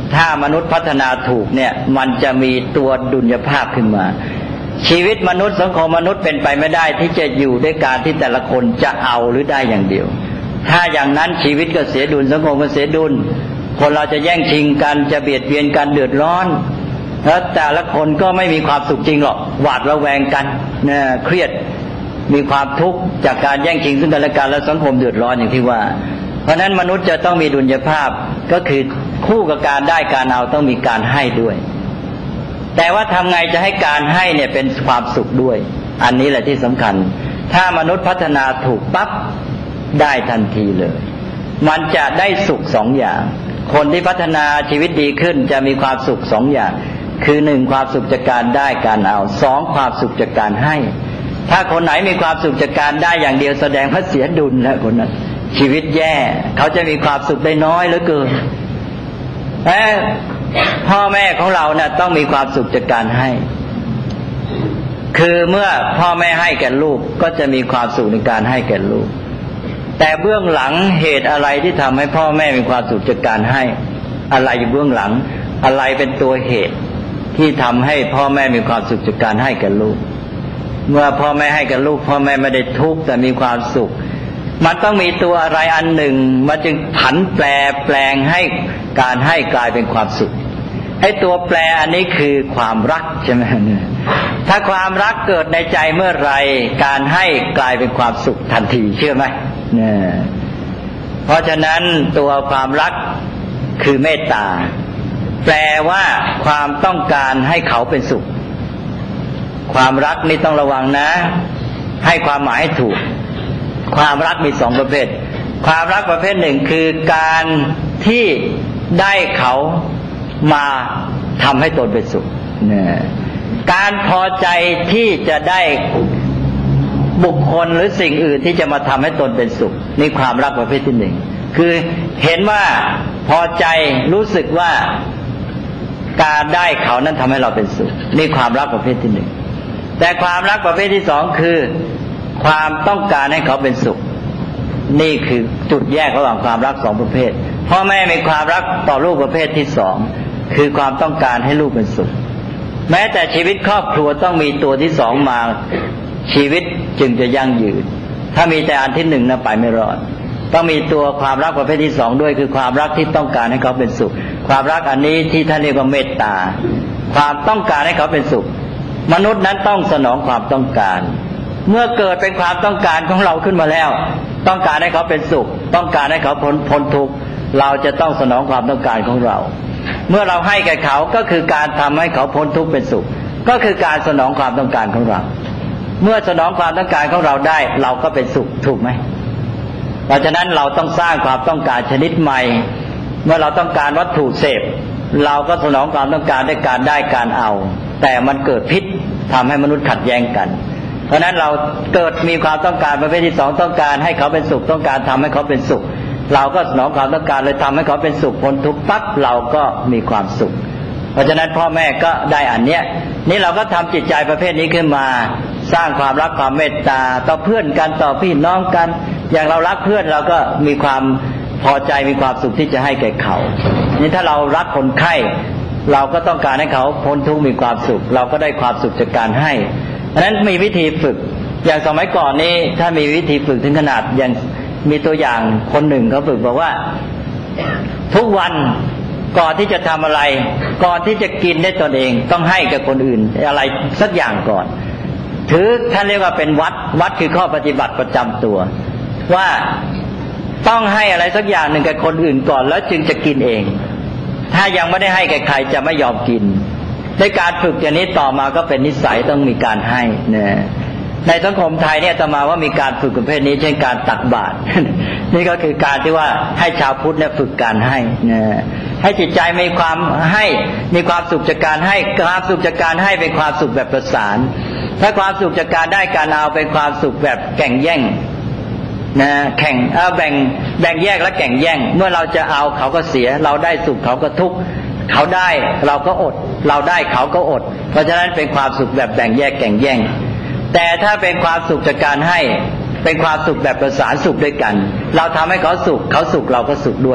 ถ้ามนุษย์พัฒนาถูกเนี่ยมันจะมีตัวดุลยภาพขึ้นมาชีวิตมนุษย์สังคมมนุษย์เป็นไปไม่ได้ที่จะอยู่ด้วยการที่แต่ละคนจะเอาหรือได้อย่างเดียวถ้าอย่างนั้นชีวิตก็เสียดุลสังคมก็เสียดุลคนเราจะแย่งชิงกันจะเบียดเบียนกันเดือดร้อนแล้วแต่ละคนก็ไม่มีความสุขจริงหรอกหวาดระแวงกันเนี่ยเครียดมีความทุกข์จากการแย่งชิงซึ่งกันและกันแล้วสังคมเดือดร้อนอย่างที่ว่าเพราะนั้นมนุษย์จะต้องมีดุลยภาพก็คือคู่กับการได้การเอาต้องมีการให้ด้วยแต่ว่าทำไงจะให้การให้เนี่ยเป็นความสุขด้วยอันนี้แหละที่สำคัญถ้ามนุษย์พัฒนาถูกปั๊บได้ทันทีเลยมันจะได้สุขสองอย่างคนที่พัฒนาชีวิตดีขึ้นจะมีความสุขสองอย่างคือหนึ่งความสุขจากการได้การเอาสองความสุขจากการให้ถ้าคนไหนมีความสุขจากการได้อย่างเดียวแสดงว่าเสียดุลแล้วคนนั้นชีวิตแย่เขาจะมีความสุขได้น้อยเหลือเกินแต่พ่อแม่ของเราเนี่ยต้องมีความสุขจากการให้คือเมื่อพ่อแม่ให้แก่ลูกก็จะมีความสุขในการให้แก่ลูกแต่เบื้องหลังเหตุอะไรที่ทำให้พ่อแม่มีความสุขจากการให้อะไรอยู่เบื้องหลังอะไรเป็นตัวเหตุที่ทำให้พ่อแม่มีความสุขจากการให้แก่ลูกเมื่อพ่อแม่ให้กับลูกพ่อแม่ไม่ได้ทุกข์แต่มีความสุขมันต้องมีตัวอะไรอันหนึ่งมันจึงผันแปรแปลงให้การให้กลายเป็นความสุขไอ้ตัวแปรอันนี้คือความรักใช่ไหมเนี่ยถ้าความรักเกิดในใจเมื่อไรการให้กลายเป็นความสุขทันทีเชื่อไหมเนี่ยเพราะฉะนั้นตัวความรักคือเมตตาแปลว่าความต้องการให้เขาเป็นสุขความรักนี่ต้องระวังนะให้ความหมายให้ถูกความรักมีสองประเภทความรักประเภทหนึ่งคือการที่ได้เขามาทำให้ตนเป็นสุขเนี่ยการพอใจที่จะได้บุคคลหรือสิ่งอื่นที่จะมาทำให้ตนเป็นสุขนี่ความรักประเภทที่หนึ่งคือเห็นว่าพอใจรู้สึกว่าการได้เขานั้นทำให้เราเป็นสุขนี่ความรักประเภทที่หนึ่งแต่ความรักประเภทที่สองคือความต้องการให้เขาเป็นสุขนี่คือจุดแยกระหว่างความรักสองประเภทพ่อแม่มีความรักต่อลูกประเภทที่สองคือความต้องการให้ลูกเป็นสุขแม้แต่ชีวิตครอบครัวต้องมีตัวที่สองมาชีวิตจึงจะยั่งยืนถ้ามีแต่อันที่หนึ่งนะไปไม่รอดต้องมีตัวความรักประเภทที่สองด้วยคือความรักที่ต้องการให้เขาเป็นสุขความรักอันนี้ที่ท่านเรียกว่าเมตตาความต้องการให้เขาเป็นสุขมนุษย์นั้นต้องสนองความต้องการเมื่อเกิดเป็นความต้องการของเราขึ้นมาแล้วต้องการให้เขาเป็นสุขต้องการให้เขาพ้นพ้นทุกข์เราจะต้องสนองความต้องการของเราเมื่อเราให้แก่เขาก็คือการทำให้เขาพ้นทุกข์เป็นสุขก็คือการสนองความต้องการของเราเมื่อสนองความต้องการของเราได้เราก็เป็นสุขถูกไหมเพราะฉะนั้นเราต้องสร้างความต้องการชนิดใหม่เมื่อเราต้องการวัตถุเสพเราก็สนองความต้องการด้วยการได้การเอาแต่มันเกิดพิษทำให้มนุษย์ขัดแย้งกันเพราะนั้นเราเกิดมีความต้องการประเภทที่สองต้องการให้เขาเป็นสุขต้องการทำให้เขาเป็นสุขเราก็สนองความต้องการเลยทำให้เขาเป็นสุขพ้นทุกข์ปั๊บเราก็มีความสุขเพราะฉะนั้นพ่อแม่ก็ได้อันเนี้ยนี่เราก็ทำจิตใจประเภทนี้ขึ้นมาสร้างความรักความเมตตาต่อเพื่อนกันต่อพี่น้องกันอย่างเรารักเพื่อนเราก็มีความพอใจมีความสุขที่จะให้แก่เขานี่ถ้าเรารักคนไข้เราก็ต้องการให้เขาพ้นทุกข์มีความสุขเราก็ได้ความสุขจากการให้เพราะฉะนั้นมีวิธีฝึกอย่างสมัยก่อนนี้ถ้ามีวิธีฝึกถึงขนาดอย่างมีตัวอย่างคนหนึ่งเขาฝึกบอกว่าทุกวันก่อนที่จะทำอะไรก่อนที่จะกินได้ตนเองต้องให้กับคนอื่นอะไรสักอย่างก่อนถือท่านเรียกว่าเป็นวัดวัดคือข้อปฏิบัติประจำตัวว่าต้องให้อะไรสักอย่างหนึ่งกับคนอื่นก่อนแล้วจึงจะกินเองถ้ายังไม่ได้ให้กับใครจะไม่ยอมกินในการฝึกอย่างนี้ต่อมาก็เป็นนิสัยต้องมีการให้เนี่ยในสังคมไทยเนี่ยอาตมาว่ามีการฝึกประเภทนี้เช่นการตักบาตร นี่ก็คือการที่ว่าให้ชาวพุทธเนี่ยฝึกการให้เนี่ยให้จิตใจมีความให้มีความสุขจากการให้ความสุขจากการให้เป็นความสุขแบบประสานถ้าความสุขจากการได้การเอาเป็นความสุขแบบแข่งแย่งนะแข่งเออแบ่งแบ่งแยกและแข่งแย่งเมื่อเราจะเอาเขาก็เสียเราได้สุขเขาก็ทุกข์เขาได้เราก็อดเราได้เขาก็อดเพราะฉะนั้นเป็นความสุขแบบแบ่งแยกแข่งแย่งแต่ถ้าเป็นความสุขจากการให้เป็นความสุขแบบประสานสุขด้วยกันเราทำให้เขาสุขเขาสุขเราก็สุขด้วย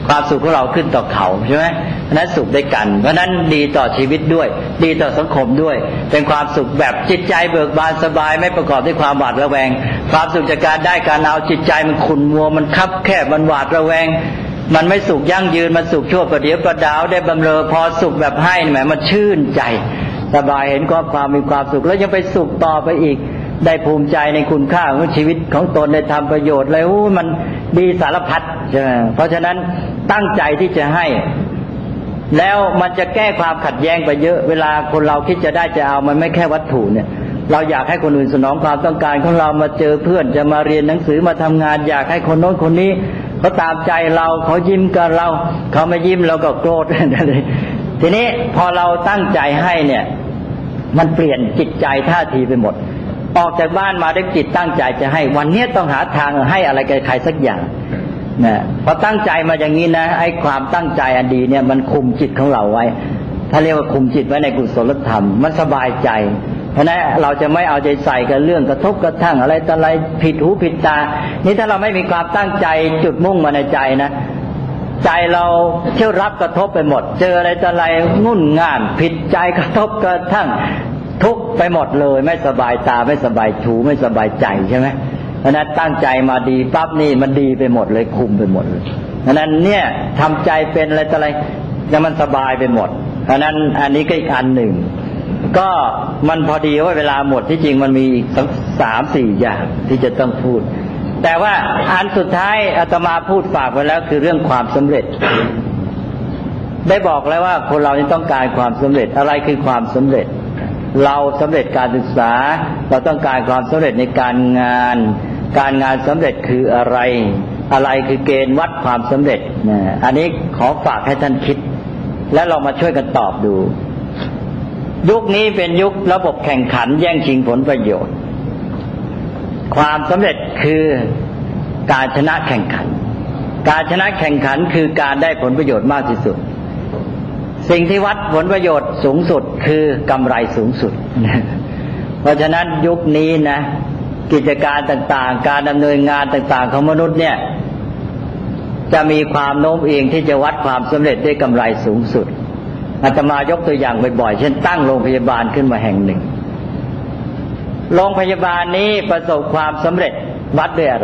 ความสุขของเราขึ้นต่อเขาใช่ไหมเพราะนั้นสุขด้วยกันเพราะนั้นดีต่อชีวิตด้วยดีต่อสังคมด้วยเป็นความสุขแบบจิตใจเบิกบานสบายไม่ประกอบด้วยความหวาดระแวงความสุขจากการได้การเอาจิตใจมันขุ่นมัวมันคับแคบมันหวาดระแวงมันไม่สุขยั่งยืนมันสุขชั่วประเดี๋ยวประดาวได้บำเรอพอสุขแบบให้แหมมันชื่นใจสบายเห็นความความมีความสุขแล้วยังไปสุขต่อไปอีกได้ภูมิใจในคุณค่าของชีวิตของตนได้ทำประโยชน์เลยโอ้มันดีสารพัดใช่ไหมเพราะฉะนั้นตั้งใจที่จะให้แล้วมันจะแก้ความขัดแย้งไปเยอะเวลาคนเราคิดจะได้จะเอามันไม่แค่วัตถุเนี่ยเราอยากให้คนอื่นสนองความต้องการของเรามาเจอเพื่อนจะมาเรียนหนังสือมาทำงานอยากให้คนโน้นคนนี้เขาตามใจเราเขายิ้มกับเราเขาไม่ยิ้มเราก็โกรธเลยทีนี้พอเราตั้งใจให้เนี่ยมันเปลี่ยนจิตใจท่าทีไปหมดออกจากบ้านมาด้วยจิตตั้งใจจะให้วันนี้ต้องหาทางให้อะไรกับใครสักอย่างนะพอตั้งใจมาอย่างนี้นะไอ้ความตั้งใจอันดีเนี่ยมันคุมจิตของเราไว้ถ้าเรียกว่าคุมจิตไว้ในกุศลธรรมมันสบายใจเพราะนั้นเราจะไม่เอาใจใส่กับเรื่องกระทบกระทั่งอะไรต่ออะไรผิดหูผิดตานี่ถ้าเราไม่มีความตั้งใจจุดมุ่งมาในใจนะใจเราเที่ยวรับกระทบไปหมดเจออะไรต่ออะไรงุ่นง่านผิดใจกระทบกระทั่งทุกข์ไปหมดเลยไม่สบายตาไม่สบายหูไม่สบายใจใช่ไหมเพราะนั้นตั้งใจมาดีปั๊บนี่มันดีไปหมดเลยคุมไปหมดเลยเพราะนั้นเนี่ยทำใจเป็นอะไรต่ออะไรแล้วมันสบายไปหมดเพราะนั้นอันนี้ก็อีกอันหนึ่งก็มันพอดีว่าเวลาหมดที่จริงมันมีสักสามสี่อย่างที่จะต้องพูดแต่ว่าอันสุดท้ายอาตมาพูดฝากไว้แล้วคือเรื่องความสำเร็จได้บอกแล้วว่าคนเราต้องการความสำเร็จอะไรคือความสำเร็จเราสำเร็จการศึกษาเราต้องการความสำเร็จในการงานการงานสำเร็จคืออะไรอะไรคือเกณฑ์วัดความสำเร็จนะอันนี้ขอฝากให้ท่านคิดและลองมาช่วยกันตอบดูยุคนี้เป็นยุคระบบแข่งขันแย่งชิงผลประโยชน์ความสำเร็จคือการชนะแข่งขันการชนะแข่งขันคือการได้ผลประโยชน์มากที่สุดสิ่งที่วัดผลประโยชน์สูงสุดคือกำไรสูงสุดเพราะฉะนั้นยุคนี้นะกิจการต่างๆการดำเนินงานต่างๆของมนุษย์เนี่ยจะมีความโน้มเอียงที่จะวัดความสำเร็จด้วยกำไรสูงสุดอาตมายกตัวอย่างบ่อยๆเช่นตั้งโรงพยาบาลขึ้นมาแห่งหนึ่งโรงพยาบาลนี้ประสบความสำเร็จวัดด้วยอะไร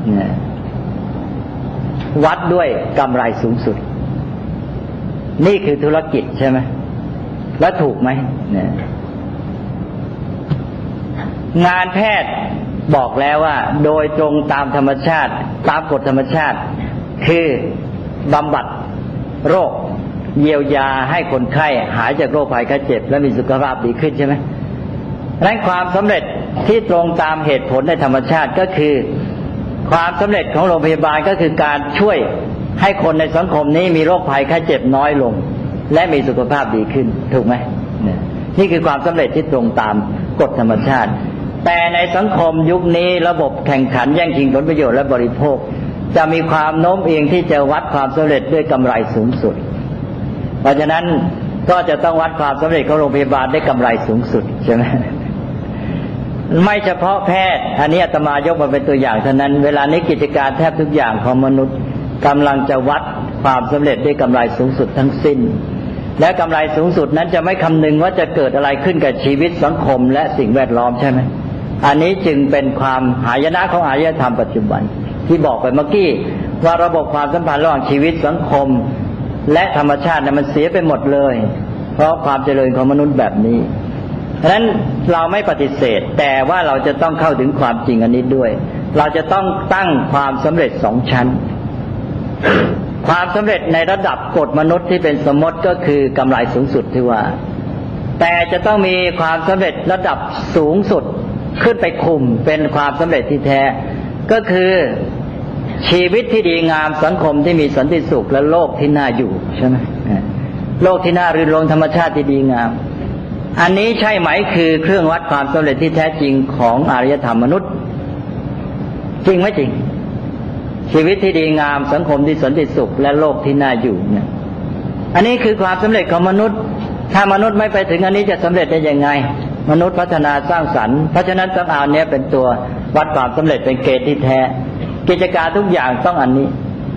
วัดด้วยกำไรสูงสุดนี่คือธุรกิจใช่ไหมแล้วถูกไหมเนี่ยงานแพทย์บอกแล้วว่าโดยตรงตามธรรมชาติตามกฎธรรมชาติคือบำบัดโรคเยียวยาให้คนไข้หายจากโรคภัยไข้เจ็บและมีสุขภาพดีขึ้นใช่ไหมดังนั้นความสำเร็จที่ตรงตามเหตุผลในธรรมชาติก็คือความสำเร็จของโรงพยาบาลก็คือการช่วยให้คนในสังคมนี้มีโรคภัยไข้เจ็บน้อยลงและมีสุขภาพดีขึ้นถูกไหมนี่คือความสำเร็จที่ตรงตามกฎธรรมชาติแต่ในสังคมยุคนี้ระบบแข่งขันแย่งชิงผลประโยชน์และบริโภคจะมีความโน้มเอียงที่จะวัดความสำเร็จด้วยกำไรสูงสุดเพราะฉะนั้นก็จะต้องวัดความสำเร็จของโรงพยาบาลได้กำไรสูงสุดใช่ไหมไม่เฉพาะแพทย์อันนี้อาตมายกมาเป็นตัวอย่างเท่านั้นเวลานี้กิจการแทบทุกอย่างของมนุษย์กำลังจะวัดความสำเร็จด้วยกำไรสูงสุดทั้งสิ้นและกำไรสูงสุดนั้นจะไม่คำนึงว่าจะเกิดอะไรขึ้นกับชีวิตสังคมและสิ่งแวดล้อมใช่ไหมอันนี้จึงเป็นความหายนะของอารยธรรมปัจจุบันที่บอกไปเมื่อกี้ว่าระบบความสัมพันธ์ระหว่างชีวิตสังคมและธรรมชาติเนี่ยมันเสียไปหมดเลยเพราะความเจริญของมนุษย์แบบนี้เพราะฉะนั้นเราไม่ปฏิเสธแต่ว่าเราจะต้องเข้าถึงความจริงอันนี้ด้วยเราจะต้องตั้งความสำเร็จสองชั้นความสำเร็จในระดับกฎมนุษย์ที่เป็นสมมติก็คือกำไรสูงสุดที่ว่าแต่จะต้องมีความสำเร็จระดับสูงสุดขึ้นไปคุมเป็นความสำเร็จที่แท้ก็คือชีวิตที่ดีงามสังคมที่มีสันติสุขและโลกที่น่าอยู่ใช่ไหมโลกที่น่ารื่นรมธรรมชาติที่ดีงามอันนี้ใช่ไหมคือเครื่องวัดความสำเร็จที่แท้จริงของอารยธรรมมนุษย์จริงไหมจริงชีวิตที่ดีงามสังคมที่สันติสุขและโลกที่น่าอยู่เนี่ยอันนี้คือความสำเร็จของมนุษย์ถ้ามนุษย์ไม่ไปถึงอันนี้จะสำเร็จได้ยังไงมนุษย์พัฒนาสร้างสรรค์เพราะฉะนั้นต้องเอาเนี้ยเป็นตัววัดความสำเร็จเป็นเกณฑ์ที่แท้กิจการทุกอย่างต้องอันนี้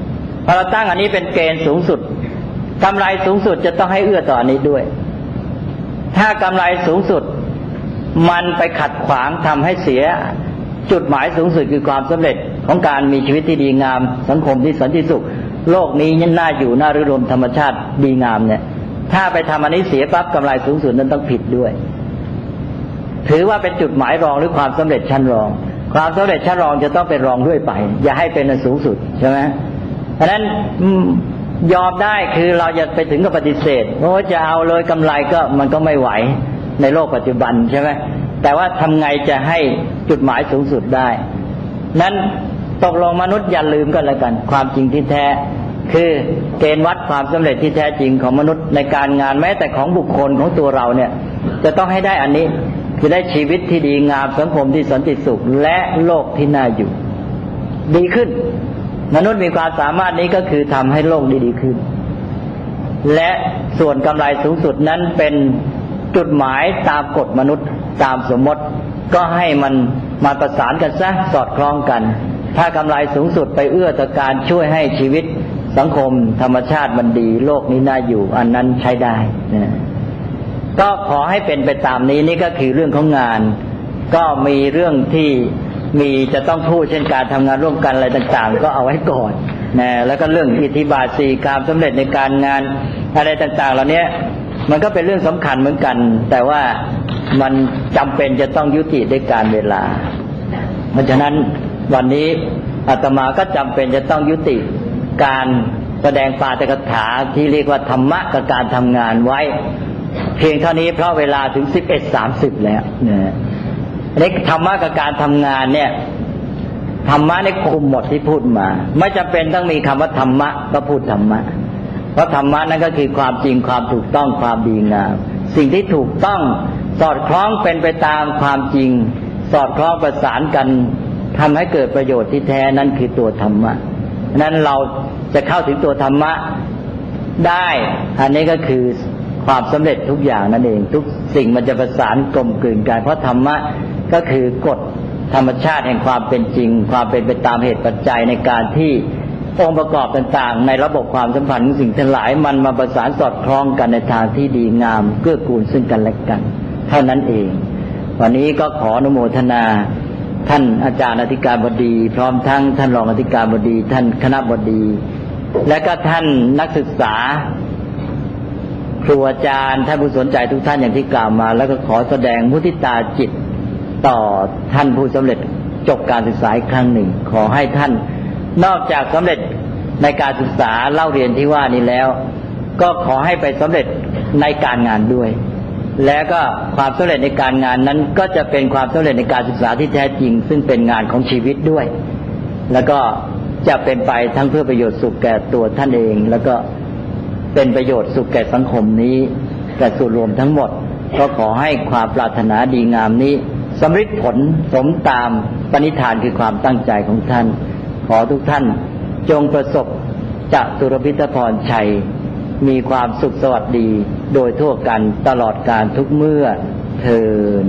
พอเราตั้งอันนี้เป็นเกณฑ์สูงสุดกำไรสูงสุดจะต้องให้เอื้อต่ออันนี้ด้วยถ้ากำไรสูงสุดมันไปขัดขวางทำให้เสียจุดหมายสูงสุดคือความสำเร็จของการมีชีวิตที่ดีงามสังคมที่สันติสุขโลกนี้ยันน่าอยู่น่ารื่นรมธรรมชาติดีงามเนี่ยถ้าไปทำอันนี้เสียปั๊บกำไรสูงสุดนั้นต้องผิดด้วยถือว่าเป็นจุดหมายรองหรือความสำเร็จชั้นรองความสำเร็จชั้นรองจะต้องเป็นรองด้วยไปอย่าให้เป็นอันสูงสุดใช่ไหมเพราะฉะนั้นยอมได้คือเราอย่าไปถึงกับปฏิเสธโอ้จะเอาเลยกำไรก็มันก็ไม่ไหวในโลกปัจจุบันใช่ไหมแต่ว่าทำไงจะให้จุดหมายสูงสุดได้นั้นตกลงมนุษย์อย่าลืมกันแล้วกันความจริงที่แท้คือเกณฑ์วัดความสำเร็จที่แท้จริงของมนุษย์ในการงานแม้แต่ของบุคคลของตัวเราเนี่ยจะต้องให้ได้อันนี้คือได้ชีวิตที่ดีงามสังคมที่สันติสุขและโลกที่น่าอยู่ดีขึ้นมนุษย์มีความสามารถนี้ก็คือทำให้โลกดีๆขึ้นและส่วนกำไรสูงสุดนั้นเป็นจุดหมายตามกฎมนุษย์ตามสมมติก็ให้มันมาประสานกันซะสอดคล้องกันถ้ากำไรสูงสุดไปเอื้อต่อการช่วยให้ชีวิตสังคมธรรมชาติมันดีโลกนี้น่าอยู่อันนั้นใช้ได้นะก็ขอให้เป็นไปตามนี้นี่ก็คือเรื่องของงานก็มีเรื่องที่มีจะต้องพูดเช่นการทำงานร่วมกันอะไรต่างๆก็เอาไว้ก่อนนะแล้วก็เรื่องอิทธิบาทสี่ความสำเร็จในการงานอะไรต่างๆเหล่านี้มันก็เป็นเรื่องสำคัญเหมือนกันแต่ว่ามันจำเป็นจะต้องยุติด้วยการเวลาเพราะฉะนั้นวันนี้อาตมาก็จำเป็นจะต้องยุติการแสดงปาฐกถาที่เรียกว่าธรรมะกับการทำงานไว้เพียงเท่านี้เพราะเวลาถึง สิบเอ็ดสามสิบ แล้วนะนี่ธรรมะกับการทำงานเนี่ยธรรมะนี่คุมหมดที่พูดมาไม่จำเป็นต้องมีคำว่าธรรมะก็พูดธรรมะเพราะธรรมะนั่นก็คือความจริงความถูกต้องความดีงามสิ่งที่ถูกต้องสอดคล้องเป็นไปตามความจริงสอดคล้องประสานกันทำให้เกิดประโยชน์ที่แท้นั่นคือตัวธรรมะนั้นเราจะเข้าถึงตัวธรรมะได้อันนี้ก็คือความสำเร็จทุกอย่างนั่นเองทุกสิ่งมันจะประสานกลมกลืนกันเพราะธรรมะก็คือกฎธรรมชาติแห่งความเป็นจริงความเป็นไปตามเหตุปัจจัยในการที่องค์ประกอบต่างๆในระบบความสัมพันธ์ของสิ่งทั้งหลายมันมาประสานสอดคล้องกันในทางที่ดีงามเกื้อกูลซึ่งกันและกันเท่านั้นเองวันนี้ก็ขออนุโมทนาท่านอาจารย์อธิการบดีพร้อมทั้งท่านรองอธิการบดีท่านคณบดีและก็ท่านนักศึกษาครูอาจารย์ท่านผู้สนใจทุกท่านอย่างที่กล่าวมาแล้วก็ขอแสดงมุทิตาจิตต่อท่านผู้สำเร็จจบการศึกษาอีกครั้งหนึ่งขอให้ท่านนอกจากสำเร็จในการศึกษาเล่าเรียนที่ว่านี้แล้วก็ขอให้ไปสำเร็จในการงานด้วยแล้วก็ความสำเร็จในการงานนั้นก็จะเป็นความสำเร็จในการศึกษาที่แท้จริงซึ่งเป็นงานของชีวิตด้วยแล้วก็จะเป็นไปทั้งเพื่อประโยชน์สุขแก่ตัวท่านเองแล้วก็เป็นประโยชน์สุขแก่สังคมนี้แก่ส่วนรวมทั้งหมดก็ขอให้ความปรารถนาดีงามนี้สำเร็จผลสมตามปณิธานคือความตั้งใจของท่านขอทุกท่านจงประสบจตุรพิธพรชัยมีความสุขสวัสดีโดยทั่วกันตลอดกาลทุกเมื่อเทอญ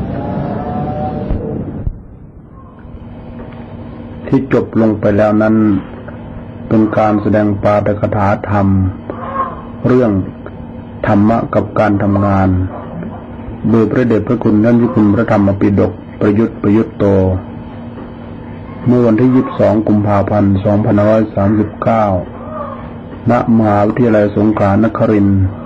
ที่จบลงไปแล้วนั้นเป็นการแสดงปาฐกถาธรรมเรื่องธรรมะกับการทำงานโดยพระเดชพระคุณท่านวิคุณพระธรรมปิฎกประยุทธ์ประยุทธ์โตเมื่อวันที่ยี่สิบสองกุมภาพันธ์สองพันห้าร้อยสามสิบเก้าณมหาวิทยาลัยสงขลานครินทร์